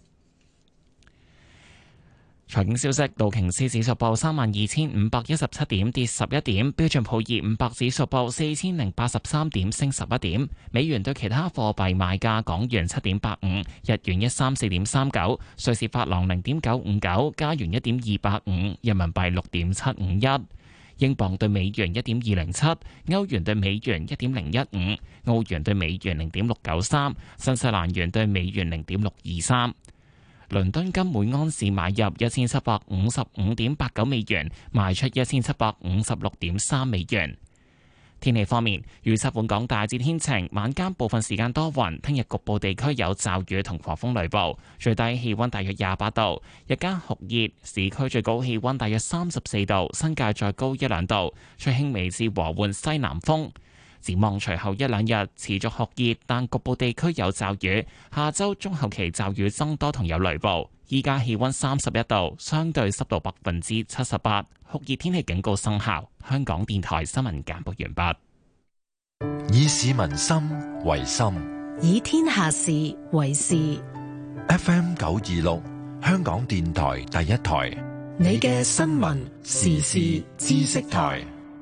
財經消息：道瓊斯指數報三萬二千五百一十七點，跌十一點；標準普爾五百指數報四千零八十三點，升十一點。美元對其他貨幣賣價：港元七點八五，日元一三四點三九，瑞士法郎零點九五九，加元一點二八五，人民幣六點七五一。英鎊對美元一點二零七，歐元對美元一點零一五，澳元對美元零點六九三，新西蘭元對美元零點六二三。倫敦金每安士買入一千七百五十五點八九美元，賣出一千七百五十六點三美元。天氣方面，預測本港大致天晴，晚間部分時間多雲，聽日局部地區有驟雨同狂風雷暴，最低氣溫大約廿八度，日間酷熱，市區最高氣溫大約三十四度，新界再高一兩度，吹輕微至和緩西南風。展望隨後一兩日持續酷熱，但局部地區有驟雨。下周中後期驟雨增多同有雷暴。依家氣溫三十一度，相對濕度百分之七十八，酷熱天氣警告生效。香港電台新聞簡報完畢。
以市民心為心，
以天下事為事。
F M 九二六，香港電台第一台，
你嘅新聞時事知識台。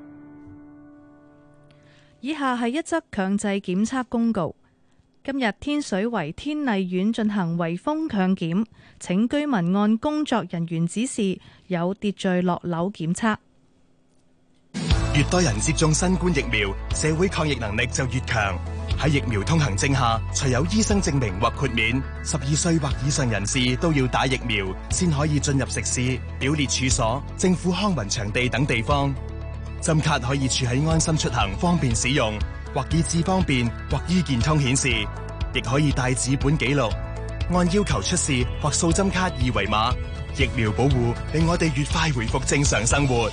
以下係一則強制檢測公告。今日天水圍天麗苑進行圍封強檢，請居民按工作人員指示有秩序落樓檢測。
越多人接種新冠疫苗，社會抗疫能力就越強。喺疫苗通行證下，除有醫生證明或豁免，十二歲或以上人士都要打疫苗，先可以進入食肆、表列處所、政府康文場地等地方。針卡可以儲喺安心出行，方便使用，或以智方便或醫健通顯示，亦可以帶紙本記錄，按要求出示或掃針卡二維碼。疫苗保護令我哋越快回復正常生活。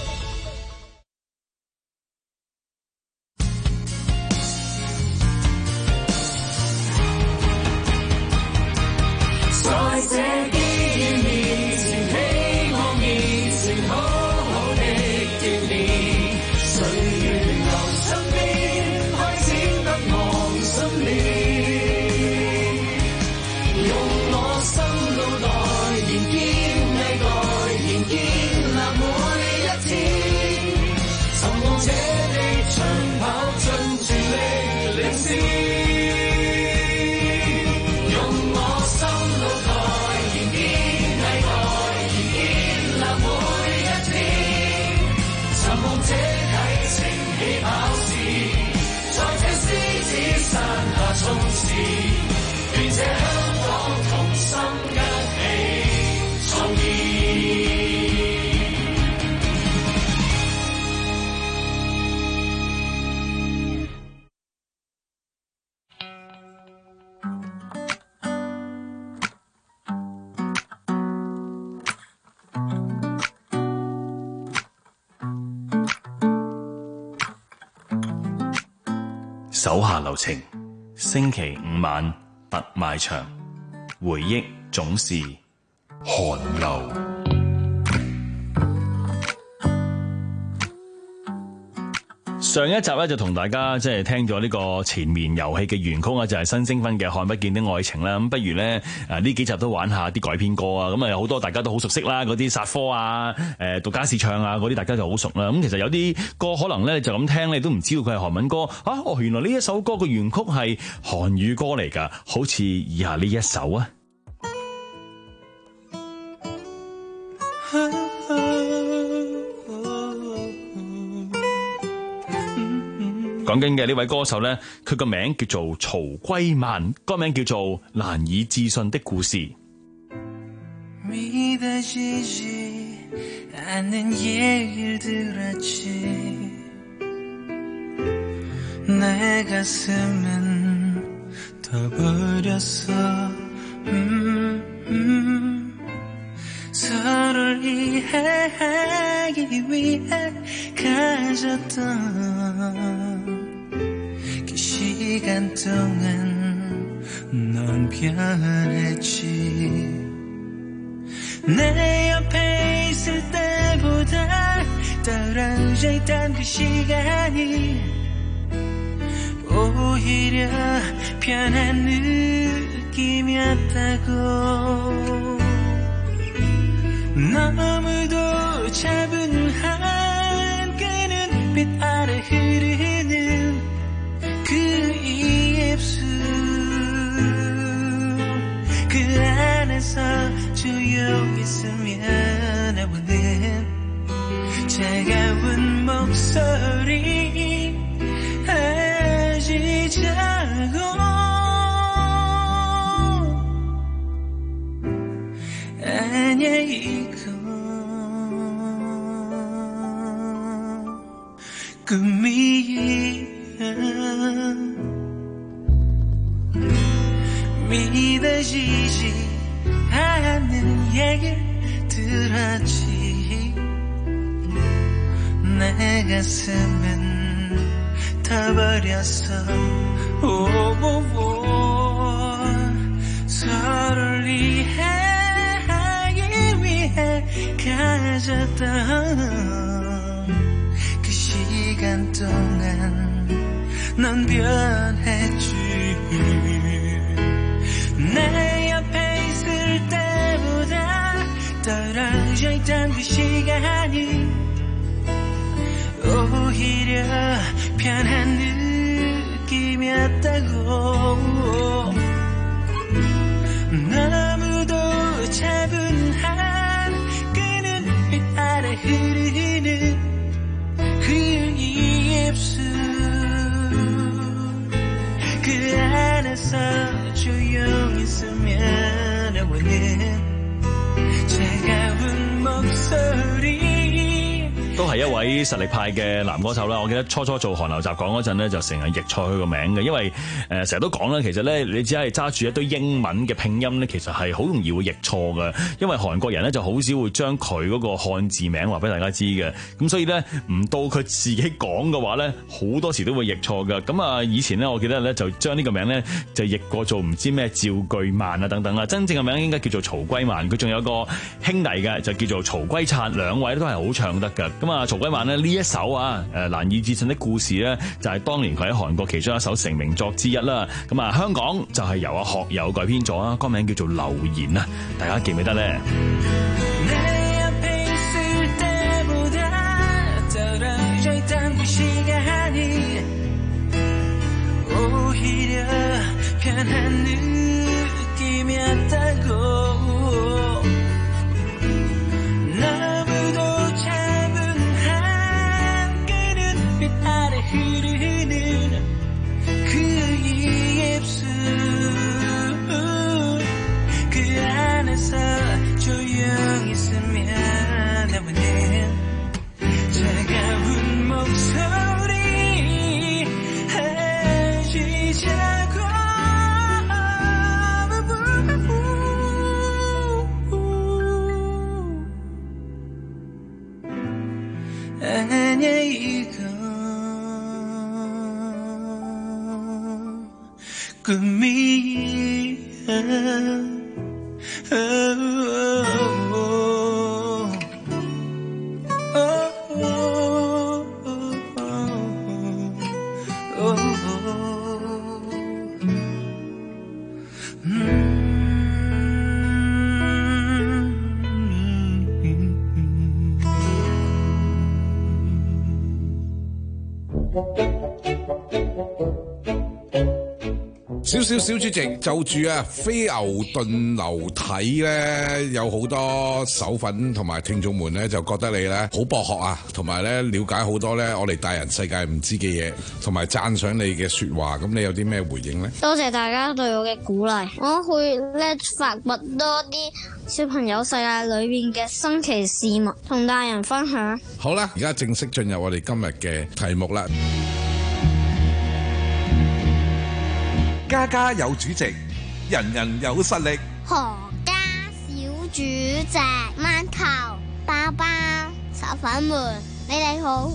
手下留情，星期五晚特賣場，回憶總是寒流。 上一集咧就同大家即係聽咗呢個前面遊戲嘅原曲啊，就係新星分嘅《看不見的愛情》啦。咁不如咧誒呢幾集都玩下啲改編歌啊。咁啊有好多大家都好熟悉啦，嗰啲殺科啊、誒杜嘉士唱啊嗰啲，大家就好熟啦。咁其實有啲歌可能咧就咁聽，你都唔知道佢係韓文歌啊。哦，原來呢一首歌嘅原曲係韓語歌嚟㗎，好似以下呢一首啊。講緊嘅呢位歌手呢，佢個名叫做曹圭萬，歌名叫做《難以置信的故事》。
그 시간 동안 넌 변했지 내 옆에 있을 때보다 떨어져 있던 그 시간이 오히려 편한 느낌이었다고 너무도 차분한 그 눈빛 아래 흐르는 그 입술 그 안에서 조용히 스며나오는 차가운 목소리 아시자고 아냐 이건 꿈이야 믿어지지 않는 얘기를 들었지 내 가슴은 타버렸어 오오오 서로를 이해하기 위해 가졌던 그 시간 동안 넌 변했지 내 옆에 있을 때보다 떨어져 있던 그 시간이 오히려 편한 느낌이었다고 너무도 차분한 그 눈빛 아래 흐르는 그 입술 그 안에서 조용히 스며나오는 차가운 목소리
都係一位實力派嘅男歌手啦。我記得初初做韓流雜講嗰陣咧，就成日譯錯佢個名嘅，因為誒成日都講啦，其實咧你只係揸住一堆英文嘅拼音咧，其實係好容易會譯錯嘅。因為韓國人咧就好少會將佢嗰個漢字名話俾大家知嘅，咁所以咧唔到佢自己講嘅話咧，好多時都會譯錯嘅。咁啊，以前咧我記得咧就將呢個名咧就譯過做唔知咩趙巨萬啊等等啦，真正嘅名應該叫做曹圭萬。佢仲有個兄弟嘅就叫做曹圭燦，兩位都係好唱得嘅。咁啊，曹圭萬呢，呢一首啊，誒難以置信的故事咧，就係當年佢喺韓國其中一首成名作之一啦。咁啊，香港就係由阿學友改編咗啊，歌名叫做《留言》啊，大家記唔記得咧？
조용히 스며나오는 차가운 목소리 해지자고 아냐 이건 꿈이야 Oh, oh, oh, oh, oh, oh.
少少小主席就住啊飛牛頓流體咧，有好多手粉同埋聽眾們咧就覺得你咧好博學啊，同埋咧了解好多咧我哋大人世界唔知嘅嘢，同埋讚賞你嘅說話。咁你有啲咩回應呢？
多謝大家對我嘅鼓勵，我會咧發掘多啲小朋友世界裏邊嘅新奇事物，同大人分享。
好啦，而家正式進入我哋今日嘅題目啦。
家家有主席，人人有實力。
何家小主席，饅頭、包包、手粉們，你哋好。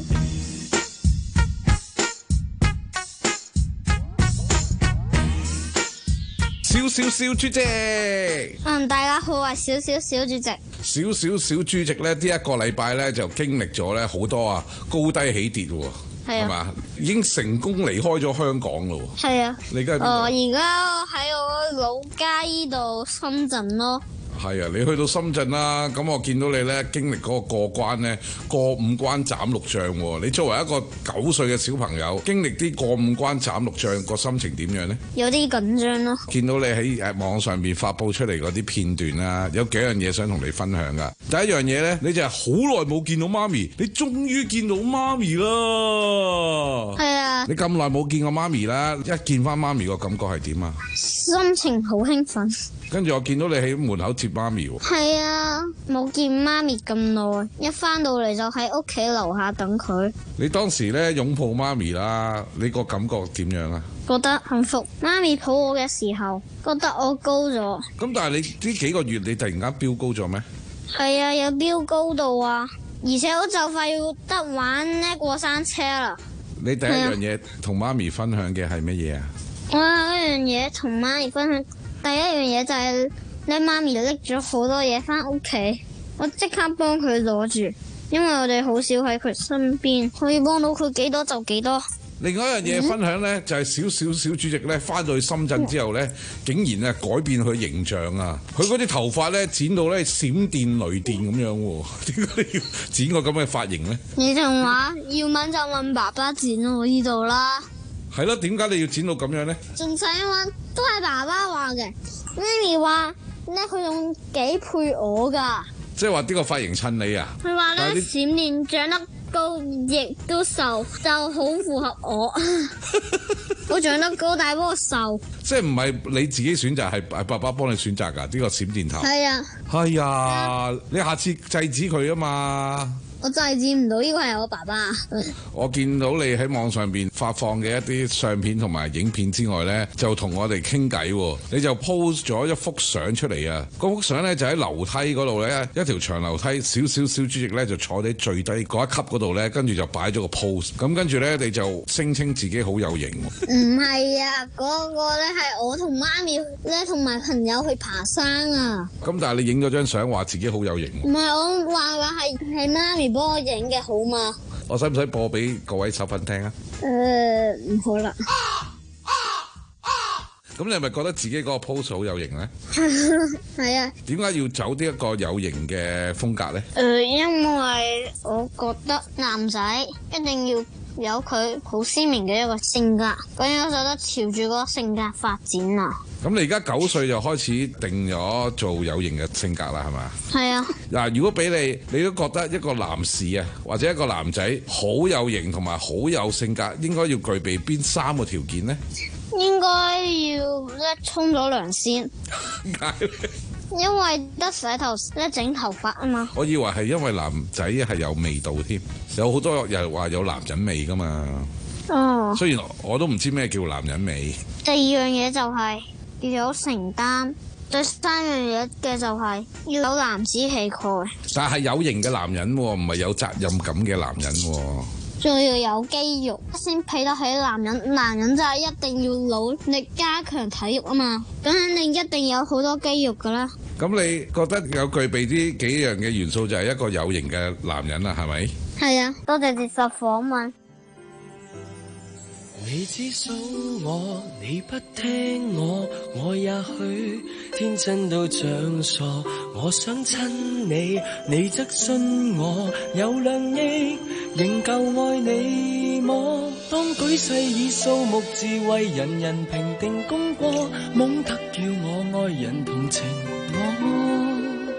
少少小主席，
嗯，大家好，我係少少小主席。
少少小主席咧，呢一個禮拜咧就經歷咗咧好多啊高低起跌喎。係嘛？已經成功離開咗香港咯。
係啊。
你而家喺邊度？
哦，而家喺我老家依度深圳咯。
係啊，你去到深圳啦，咁我見到你咧經歷嗰個過關咧，過五關斬六將喎。你作為一個九歲嘅小朋友，經歷啲過五關斬六將，個心情點樣呢？
有啲緊張咯。
見到你喺誒網上面發佈出嚟嗰啲片段啦，有幾樣嘢想同你分享噶。第一樣嘢咧，你就係好耐冇見到媽咪，你終於見到媽咪啦。
係啊。
你咁耐冇見過媽咪啦，一見翻媽咪個感覺係點啊？
心情好興奮。
跟住我見到你喺門口接媽咪喎。
係啊，冇見媽咪咁耐，一翻到嚟就喺屋企樓下等佢。
你當時咧擁抱媽咪啦，你個感覺點樣啊？
覺得幸福。媽咪抱我嘅時候，覺得我高咗。
咁但係你呢幾個月你突然間飆高咗咩？
係啊，有飆高度啊，而且我就快要得玩呢過山車啦。
你第一樣嘢同媽咪分享嘅係乜嘢啊？
我有一樣嘢同媽咪分享。第一樣嘢就係咧，媽咪拎咗好多嘢翻屋企，我即刻幫佢攞住，因為我哋好少喺佢身邊，可以幫到佢幾多就幾多。
另外一樣嘢分享咧，就係少少小主席咧，翻到去深圳之後咧，竟然咧改變佢形象啊！佢嗰啲頭髮咧剪到咧閃電雷電咁樣喎，點解你要剪個咁嘅髮型咧？
你仲話要問就問爸爸剪我呢度啦。
係咯，點解你要剪到咁樣咧？
仲使問？都係爸爸話嘅，媽咪話咧佢用幾倍我噶。
即係話呢個髮型襯你啊？
佢話咧閃電長得高亦都瘦，就好符合我。我長得高，但係不過瘦。
即係唔係你自己選擇，係係爸爸幫你選擇噶？呢個閃電頭。
係啊。
係啊，你下次制止佢啊嘛。
我制止唔到，呢個係我爸爸。
我見到你喺網上邊發放嘅一啲相片同埋影片之外呢，就同我哋傾偈。你就 post 咗一幅相出嚟啊！嗰幅相呢，就喺樓梯嗰度呢，一條長樓梯，少少小主席呢，就坐喺最低嗰一級嗰度呢，跟住就擺咗個 post。咁跟住呢，你就聲稱自己好有型。
唔係啊，嗰、嗰個呢係我同媽咪呢，同埋朋友去爬山啊。
咁但係你影咗張相話自己好有型。
唔係，我話嘅係係媽咪幫我影嘅，好嘛？
我使唔使播俾各位手粉聽啊？
誒、呃，唔好啦。
咁你係咪覺得自己嗰個 pose 好有型咧？
係啊。
點解要走呢一個有型嘅風格咧？
誒、呃，因為我覺得男仔一定要有佢好鮮明嘅一個性格，咁樣就得朝住嗰個性格發展啊。
咁你而家九歲就開始定咗做有型嘅性格啦，係嘛？
係啊。
嗱，如果俾你，你都覺得一個男士啊，或者一個男仔好有型同埋好有性格，應該要具備邊三個條件呢？
應該要咧沖咗涼先。
點解咧？
因為得洗頭咧整頭髮啊嘛。
我以為係因為男仔係有味道添，有好多人話有男人味噶嘛。
哦。
雖然我都唔知咩叫男人味。
第二樣嘢就係要有承擔，第三樣嘢嘅就係要有男子氣概。
但係有型嘅男人，唔係有責任感嘅男人。
仲要有肌肉先配得起男人，男人就係一定要努力加強體育啊嘛，咁肯定一定有好多肌肉噶啦。
咁你覺得有具備呢幾樣嘅元素就係一個有型嘅男人啦，係咪？
係啊，多謝接受訪問。
你只數我，你不聽我，我也許天真到像傻。我想親你，你則信我，有兩億仍舊愛你。 麼？當舉世以數目字為人人評定功過，懵得叫我愛人同情我。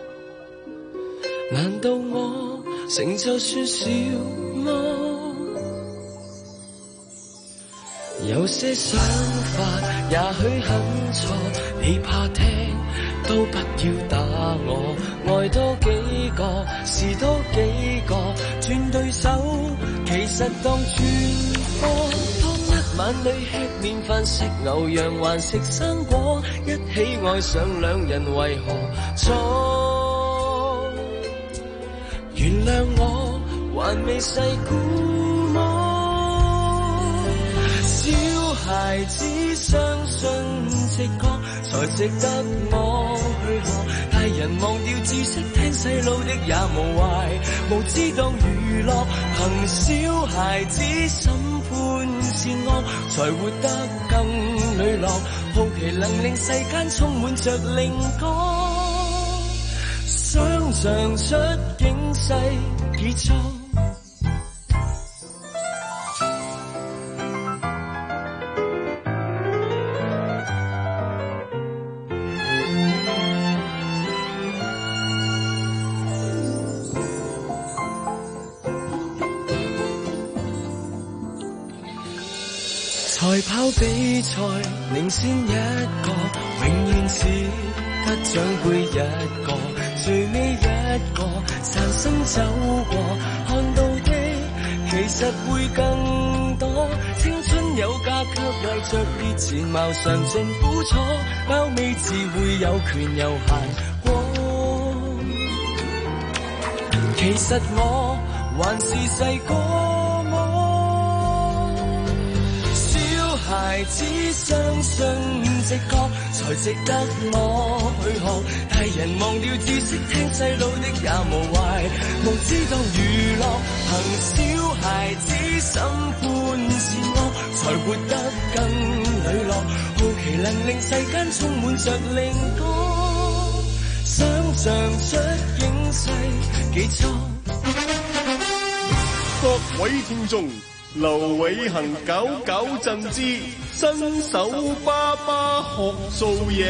難道我成就算少麼？有些想法也許很錯，你怕聽都不要打我。愛多幾個是多幾個，轉對手其實當轉科。當一晚裏吃麵飯食牛羊還食生果，一起愛上兩人為何錯？原諒我還未細估摸。小孩子相信直覺才值得我去學，大人忘掉知識，聽細路的也無壞，無知當娛樂，憑小孩子審判善惡，才活得更磊落。好奇能令世間充滿着靈歌，想像出境世結束。賽跑比賽領先一個，永遠只得獎盃一個，最尾一個姍生走過，看到的其實會更多。青春有價卻為着烈前茅嘗盡苦楚，包尾自會有權有閒過。其實我還是細個。孩子相信直覺才值得我去學，大人忘掉知識，聽細路的也無壞，無知當娛樂，憑小孩子審判善惡，才活得更磊落。好奇能令世間充滿着靈歌，想像出境世結束。
各位聽眾，劉偉恒搞搞震之新手爸爸學做嘢。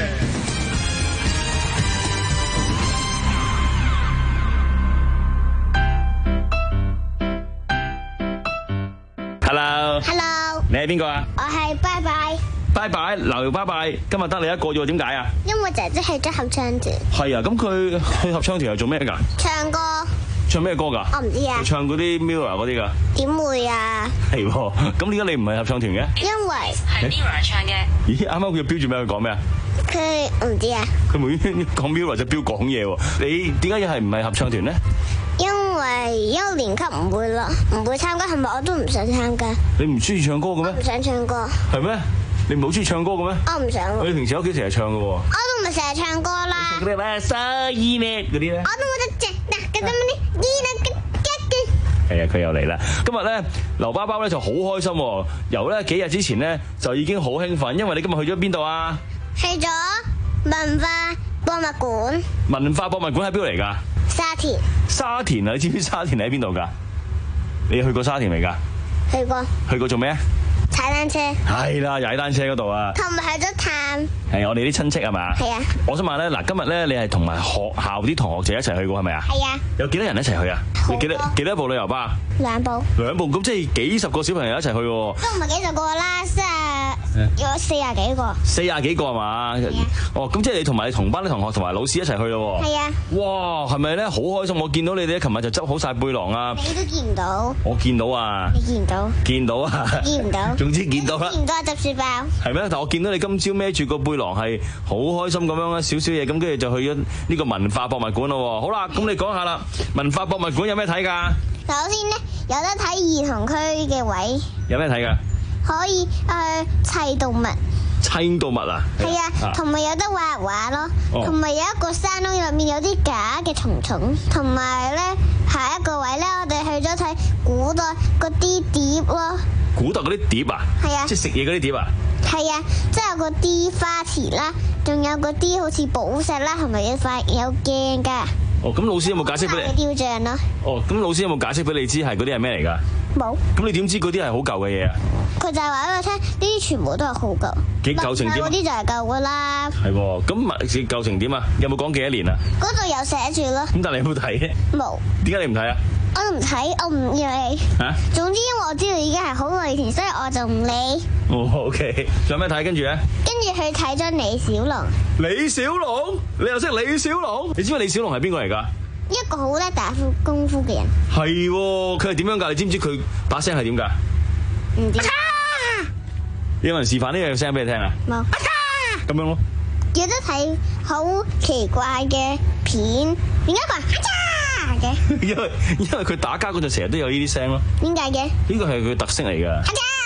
Hello。Hello。你係邊個啊？我係拜拜。
拜拜，劉拜拜。今日得你一個啫，點解啊？
因為姐姐去咗合唱團。
係啊，咁佢去合唱團係做咩噶？
唱歌。
唱咩歌㗎？
我唔知啊。
唱嗰啲 Mirror 嗰啲㗎？點
會啊？
係喎，咁點解你唔係合唱團嘅？
因為係 Mirror 唱嘅。
咦，啱啱佢標住咩？佢講咩啊？
佢我唔知啊。
佢冇講 Mirror 就標講嘢喎。你點解係唔係合唱團咧？
因為一年級唔會咯，唔會參加，係咪我都唔想參加？
你唔中意唱歌嘅咩？
唔想唱歌。
係咩？你唔係好中意唱歌嘅咩？
我唔想喎。
你平時喺屋企成日唱嘅喎。我
都唔係成日唱歌啦。
嗰啲咩十二咩嗰啲咧？
我都冇得隻嗱，嗰啲乜啲二啦。
係啊，佢又嚟啦！今日咧，劉包包咧就好開心，由咧幾日之前咧就已經好興奮，因為你今日去咗邊度啊？
去咗文化博物館。
文化博物館喺邊度嚟㗎？
沙田。
沙田啊！你知唔知沙田喺邊度㗎？你去過沙田未㗎？
去過。
去過做咩啊？
踩單車。
係啦，踩單車嗰度啊。
同埋去咗探。
係我哋啲親戚係嘛？係啊。我想問咧，嗱，今日咧你係同埋學校啲同學仔一齊去過係咪啊？係啊。有幾多人一齊去啊？有幾多幾多部旅遊巴？兩部。兩部咁即係幾十個小朋友一齊去喎。都
唔係幾十個啦，即係有四廿幾個。
四廿幾個係嘛？哦，咁即係你同埋你同班啲同學同埋老師一齊去咯喎。係啊。哇，係咪咧好開心？我見到你哋琴日就執好晒背囊啊。
你都見唔到。
我見到啊。
你見唔到？
見到啊。
見唔到。
總之見到啦。
見唔到執書包。
係咩？但我見到你今朝孭住個背囊係好開心咁樣啊，少少嘢咁，跟住就去咗呢個文化博物館咯。好啦，咁你講下啦，文化博物館有咩睇㗎？
首先咧，有得睇兒童區嘅位。
有咩睇㗎？
可以去砌動物。
砌動物啊？
係啊，同埋有得畫畫咯，同埋有一個山窿入面有啲假嘅蟲蟲，同埋咧下一個位咧，我哋去咗睇古代嗰啲碟咯。
古代嗰啲碟啊？係啊，即係食嘢嗰啲碟啊？
係啊，即係有嗰啲花池啦，仲有嗰啲好似寶石啦，同埋有塊有鏡㗎。
哦，咁老師有冇解釋俾你？
雕像咯。
哦，咁老師有冇解釋俾你知係嗰啲係咩嚟㗎？
冇。
咁你點知嗰啲係好舊嘅嘢啊？
佢就係話俾我聽，呢啲全部都係好舊。
幾舊成點？
嗰啲就係舊㗎啦。
係喎，咁舊成點啊？有冇講幾多年啊？
嗰度有寫住咯。
咁但係你有冇睇嘅？
冇。
點解你唔睇啊？
我唔睇，我唔要你。
嚇？
總之因為我知道已經係好耐以前，所以我就唔理。
哦 OK，仲有咩睇？跟住咧？
跟住去睇咗李小龍。
李小龍？你又識李小龍？你知唔知李小龍係邊個嚟㗎？
一個好叻打功夫嘅人。
係喎，佢係點樣㗎？你知唔知佢把聲係點㗎？
唔知。
有冇人示範呢樣聲俾你聽啊？
冇。
咁樣咯。
有得睇好奇怪嘅片，點解佢係嘅？
因為因為佢打交嗰陣成日都有呢啲聲咯。
點解嘅？
呢個係佢特色嚟㗎。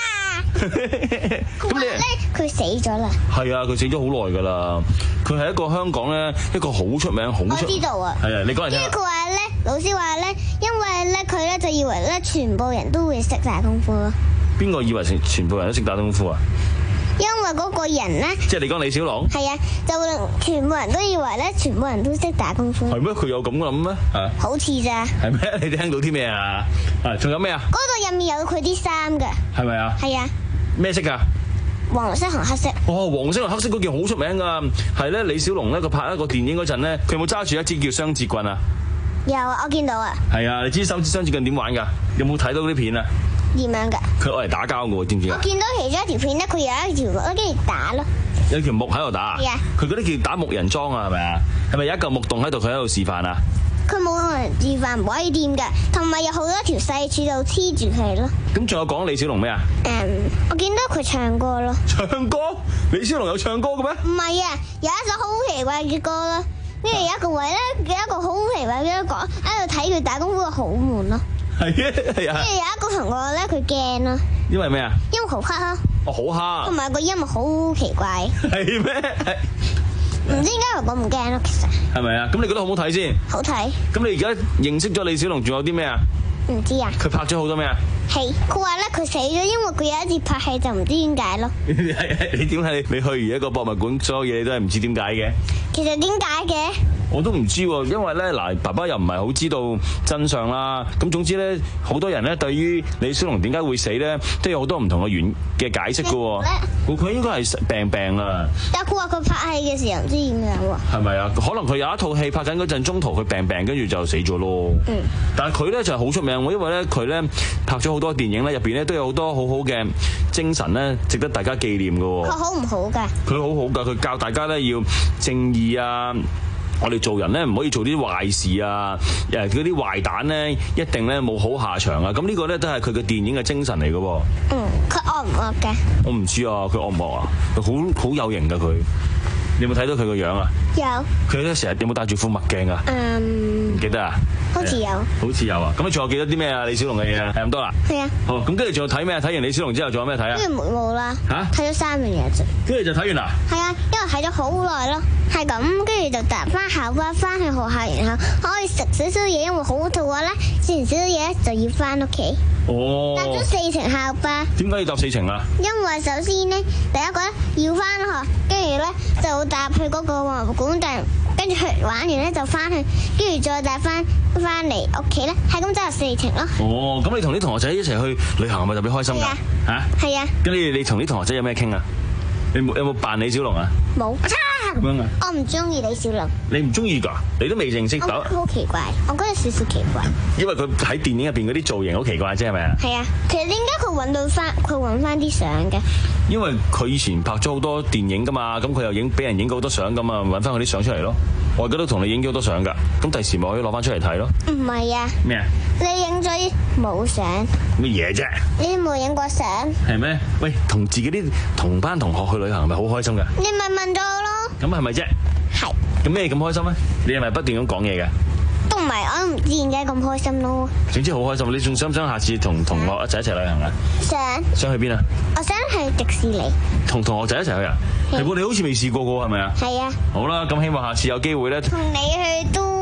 咁你咧，佢死咗啦。
係啊，佢死咗好耐㗎啦。佢係一個香港咧一個好出名、好出名。
我知道啊。
係啊，你講嚟聽。
因為佢話咧，老師話咧，因為咧佢咧就以為咧全部人都會識打功夫咯。
邊個以為全全部人都識打功夫啊？
因為嗰個人咧，
即係你講李小龍。
係啊，就會全部人都以為咧，全部人都識打功夫。
係咩？佢有咁諗咩？啊，
好似咋？
係咩？你聽到啲咩啊？啊，仲有咩啊？
嗰度入面有佢啲衫㗎。
係咪啊？
係啊。咩
色㗎？
黃色同黑色。
哦，黃色同黑色嗰件好出名㗎，係咧李小龍咧佢拍一個電影嗰陣咧，佢有冇揸住一支叫雙節棍啊？
有啊，我見到啊。
係啊，你知手指雙節棍點玩㗎？有冇睇到啲片啊？
點樣㗎？
佢愛嚟打交嘅喎，知唔知啊？
我見到其中一條片咧，佢有一條木，跟住打咯。
有條木喺度打。
係啊。
佢嗰啲叫打木人樁啊，係咪啊？係咪有一嚿木洞喺度，佢喺度示範啊？
佢冇人示範，唔可以掂㗎，同埋有好多條細柱就黐住佢咯。
咁仲有講李小龍咩啊？
誒、嗯，我見到佢唱歌咯。
唱歌？李小龍有唱歌嘅咩？
唔係啊，有一首好奇怪嘅歌咯。跟住有一個位咧，有一個好奇怪嘅講喺度睇佢打功夫好悶咯。
係啊，係啊。
跟住有一個同學咧，佢驚咯。
因為咩啊？
因為好黑咯。
哦，好黑。
同埋個音樂好奇怪。
係咩？
唔知點解我唔驚咯，其實。
係咪啊？咁你覺得好唔好睇先？
好睇。
咁你而家認識咗李小龍，仲有啲咩啊？
唔知啊。
佢拍咗好多咩啊？
戲。佢話咧佢死咗，因為佢有一次拍戲就唔知點解咯。
你點解你去完一個博物館，所有嘢你都係唔知點解嘅？
其實點解嘅？我
都唔知喎，因為咧嗱，爸爸又唔係好知道真相啦。咁總之咧，好多人咧對於李小龍點解會死咧，都有好多唔同嘅原嘅解釋嘅喎。佢佢應該係病病啦。
但係佢話佢拍戲嘅時候唔知點樣喎。
係咪啊？可能佢有一套戲拍緊嗰陣，中途佢病病，跟住就死咗咯。嗯。但係佢咧就係好出名喎，因為咧佢咧拍咗好多電影咧，入邊咧都有好多好好嘅精神咧，值得大家紀念嘅喎。
佢好唔好㗎？佢
好好㗎，佢教大家咧要正義啊。我哋做人咧唔可以做啲壞事啊！誒，嗰啲壞蛋咧一定咧冇好下場啊！咁呢個咧都係佢嘅電影嘅精神嚟嘅喎。
嗯，佢惡唔惡嘅？
我唔知啊，佢惡唔惡啊？佢好好有型㗎佢。你有冇睇到佢個樣啊？
有。佢
咧成日有冇戴住副墨鏡啊？
嗯。
唔記得啊？
好似有。
好似有啊！咁你仲有記得啲咩啊？李小龍嘅嘢係咁多啦。
係啊。
好，咁跟住仲有睇咩啊？睇完李小龍之後仲有咩睇啊？
跟住冇啦。
嚇？
睇咗三樣嘢啫。
跟住就睇完啦。
係啊，因為睇咗好耐咯。係咁，跟住就搭翻校巴翻去學校，然後可以食少少嘢，因為好肚餓咧。食完少少嘢就要翻屋企。
哦。
搭咗四程校巴。
點解要搭四程啊？
因為首先咧，第一個咧要翻學，跟住咧就搭去嗰個博物館，跟住去玩完咧就翻去，跟住再搭翻翻嚟屋企咧，係咁就有四程咯。
哦，咁你同啲同學仔一齊去旅行係咪特別開心㗎？嚇？係啊。咁你你同啲同學仔有咩傾啊？你有冇扮李小龍啊？冇。咁樣啊？我唔中意李小龍。你唔中意㗎？你都未認識到。
好奇怪，我覺得少少奇怪。
因為佢喺電影入邊嗰啲造型好奇怪啫，係咪啊？
係啊。其實點解佢揾到翻佢揾翻啲相嘅？
因為佢以前拍咗好多電影㗎嘛，咁佢又影俾人影過好多相㗎嘛，揾翻佢啲相出嚟咯。我而家都同你影咗好多相㗎，咁第時咪可以攞翻出嚟睇咯。
唔係啊。咩啊？你影咗冇相？
乜嘢啫？
你冇影過相？
係咩？喂，同自己啲同班同學去旅行係咪好開心㗎？
你咪問咗我咯。咁
係咪啫？係。咁咩咁開心咧？你係咪不斷咁講嘢嘅？
都唔係，我都唔知點解咁開心咯。
總之好開心，你仲想唔想下次同同學一齊一齊旅行啊？
想。
想去邊啊？
我想去迪士尼。
同同學仔一齊去啊？係喎，你好似未試過㗎喎，係咪啊？
係啊。
好啦，咁希望下次有機會咧。
同你去都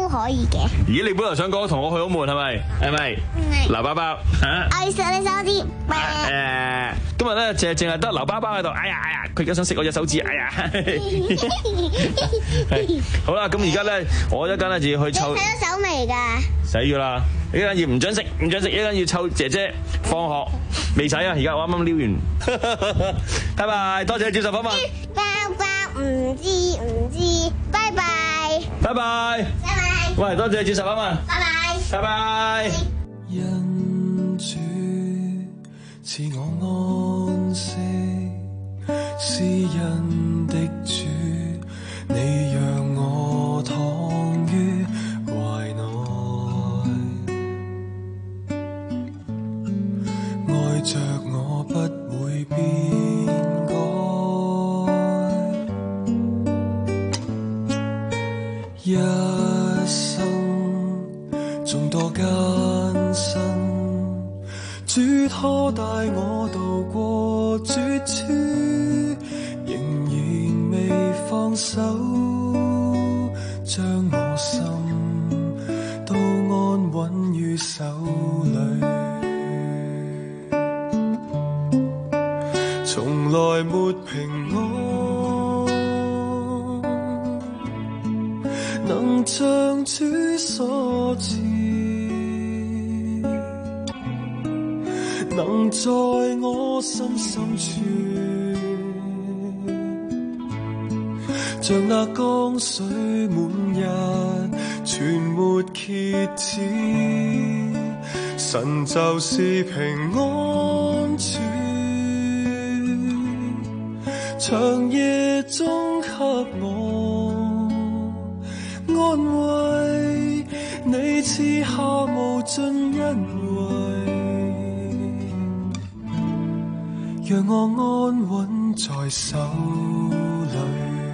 都可以嘅。
咦，你本來想講同我去澳門係咪？係咪？劉包包嚇，
我要食你手指。
誒，今日咧淨係淨係得劉包包喺度。哎呀哎呀，佢而家想食我隻手指。哎呀，好啦，咁而家咧，我一陣咧就要去湊。
你洗咗手未㗎？
洗咗啦，一陣要唔準食，唔準食，一陣要湊姐姐放學未洗啊！而家我啱啱撩完，拜拜，多謝你接受訪問。
包包唔知唔知，拜拜。
拜拜。
拜拜。
喂，多謝你接受訪問。
拜拜。
拜拜。
因主賜我安息，是人的主，你讓我躺於懷內，愛着我不會變改，一生眾多艱辛，主拖帶我渡過絕處，仍然未放手，將我心都安穩於手裏，從來沒平安，能像主所賜，能在我心深處，像那江水滿溢，全沒竭止，神就是平安處，長夜中給我安慰，你賜下無盡恩惠，讓我安穩在手裏。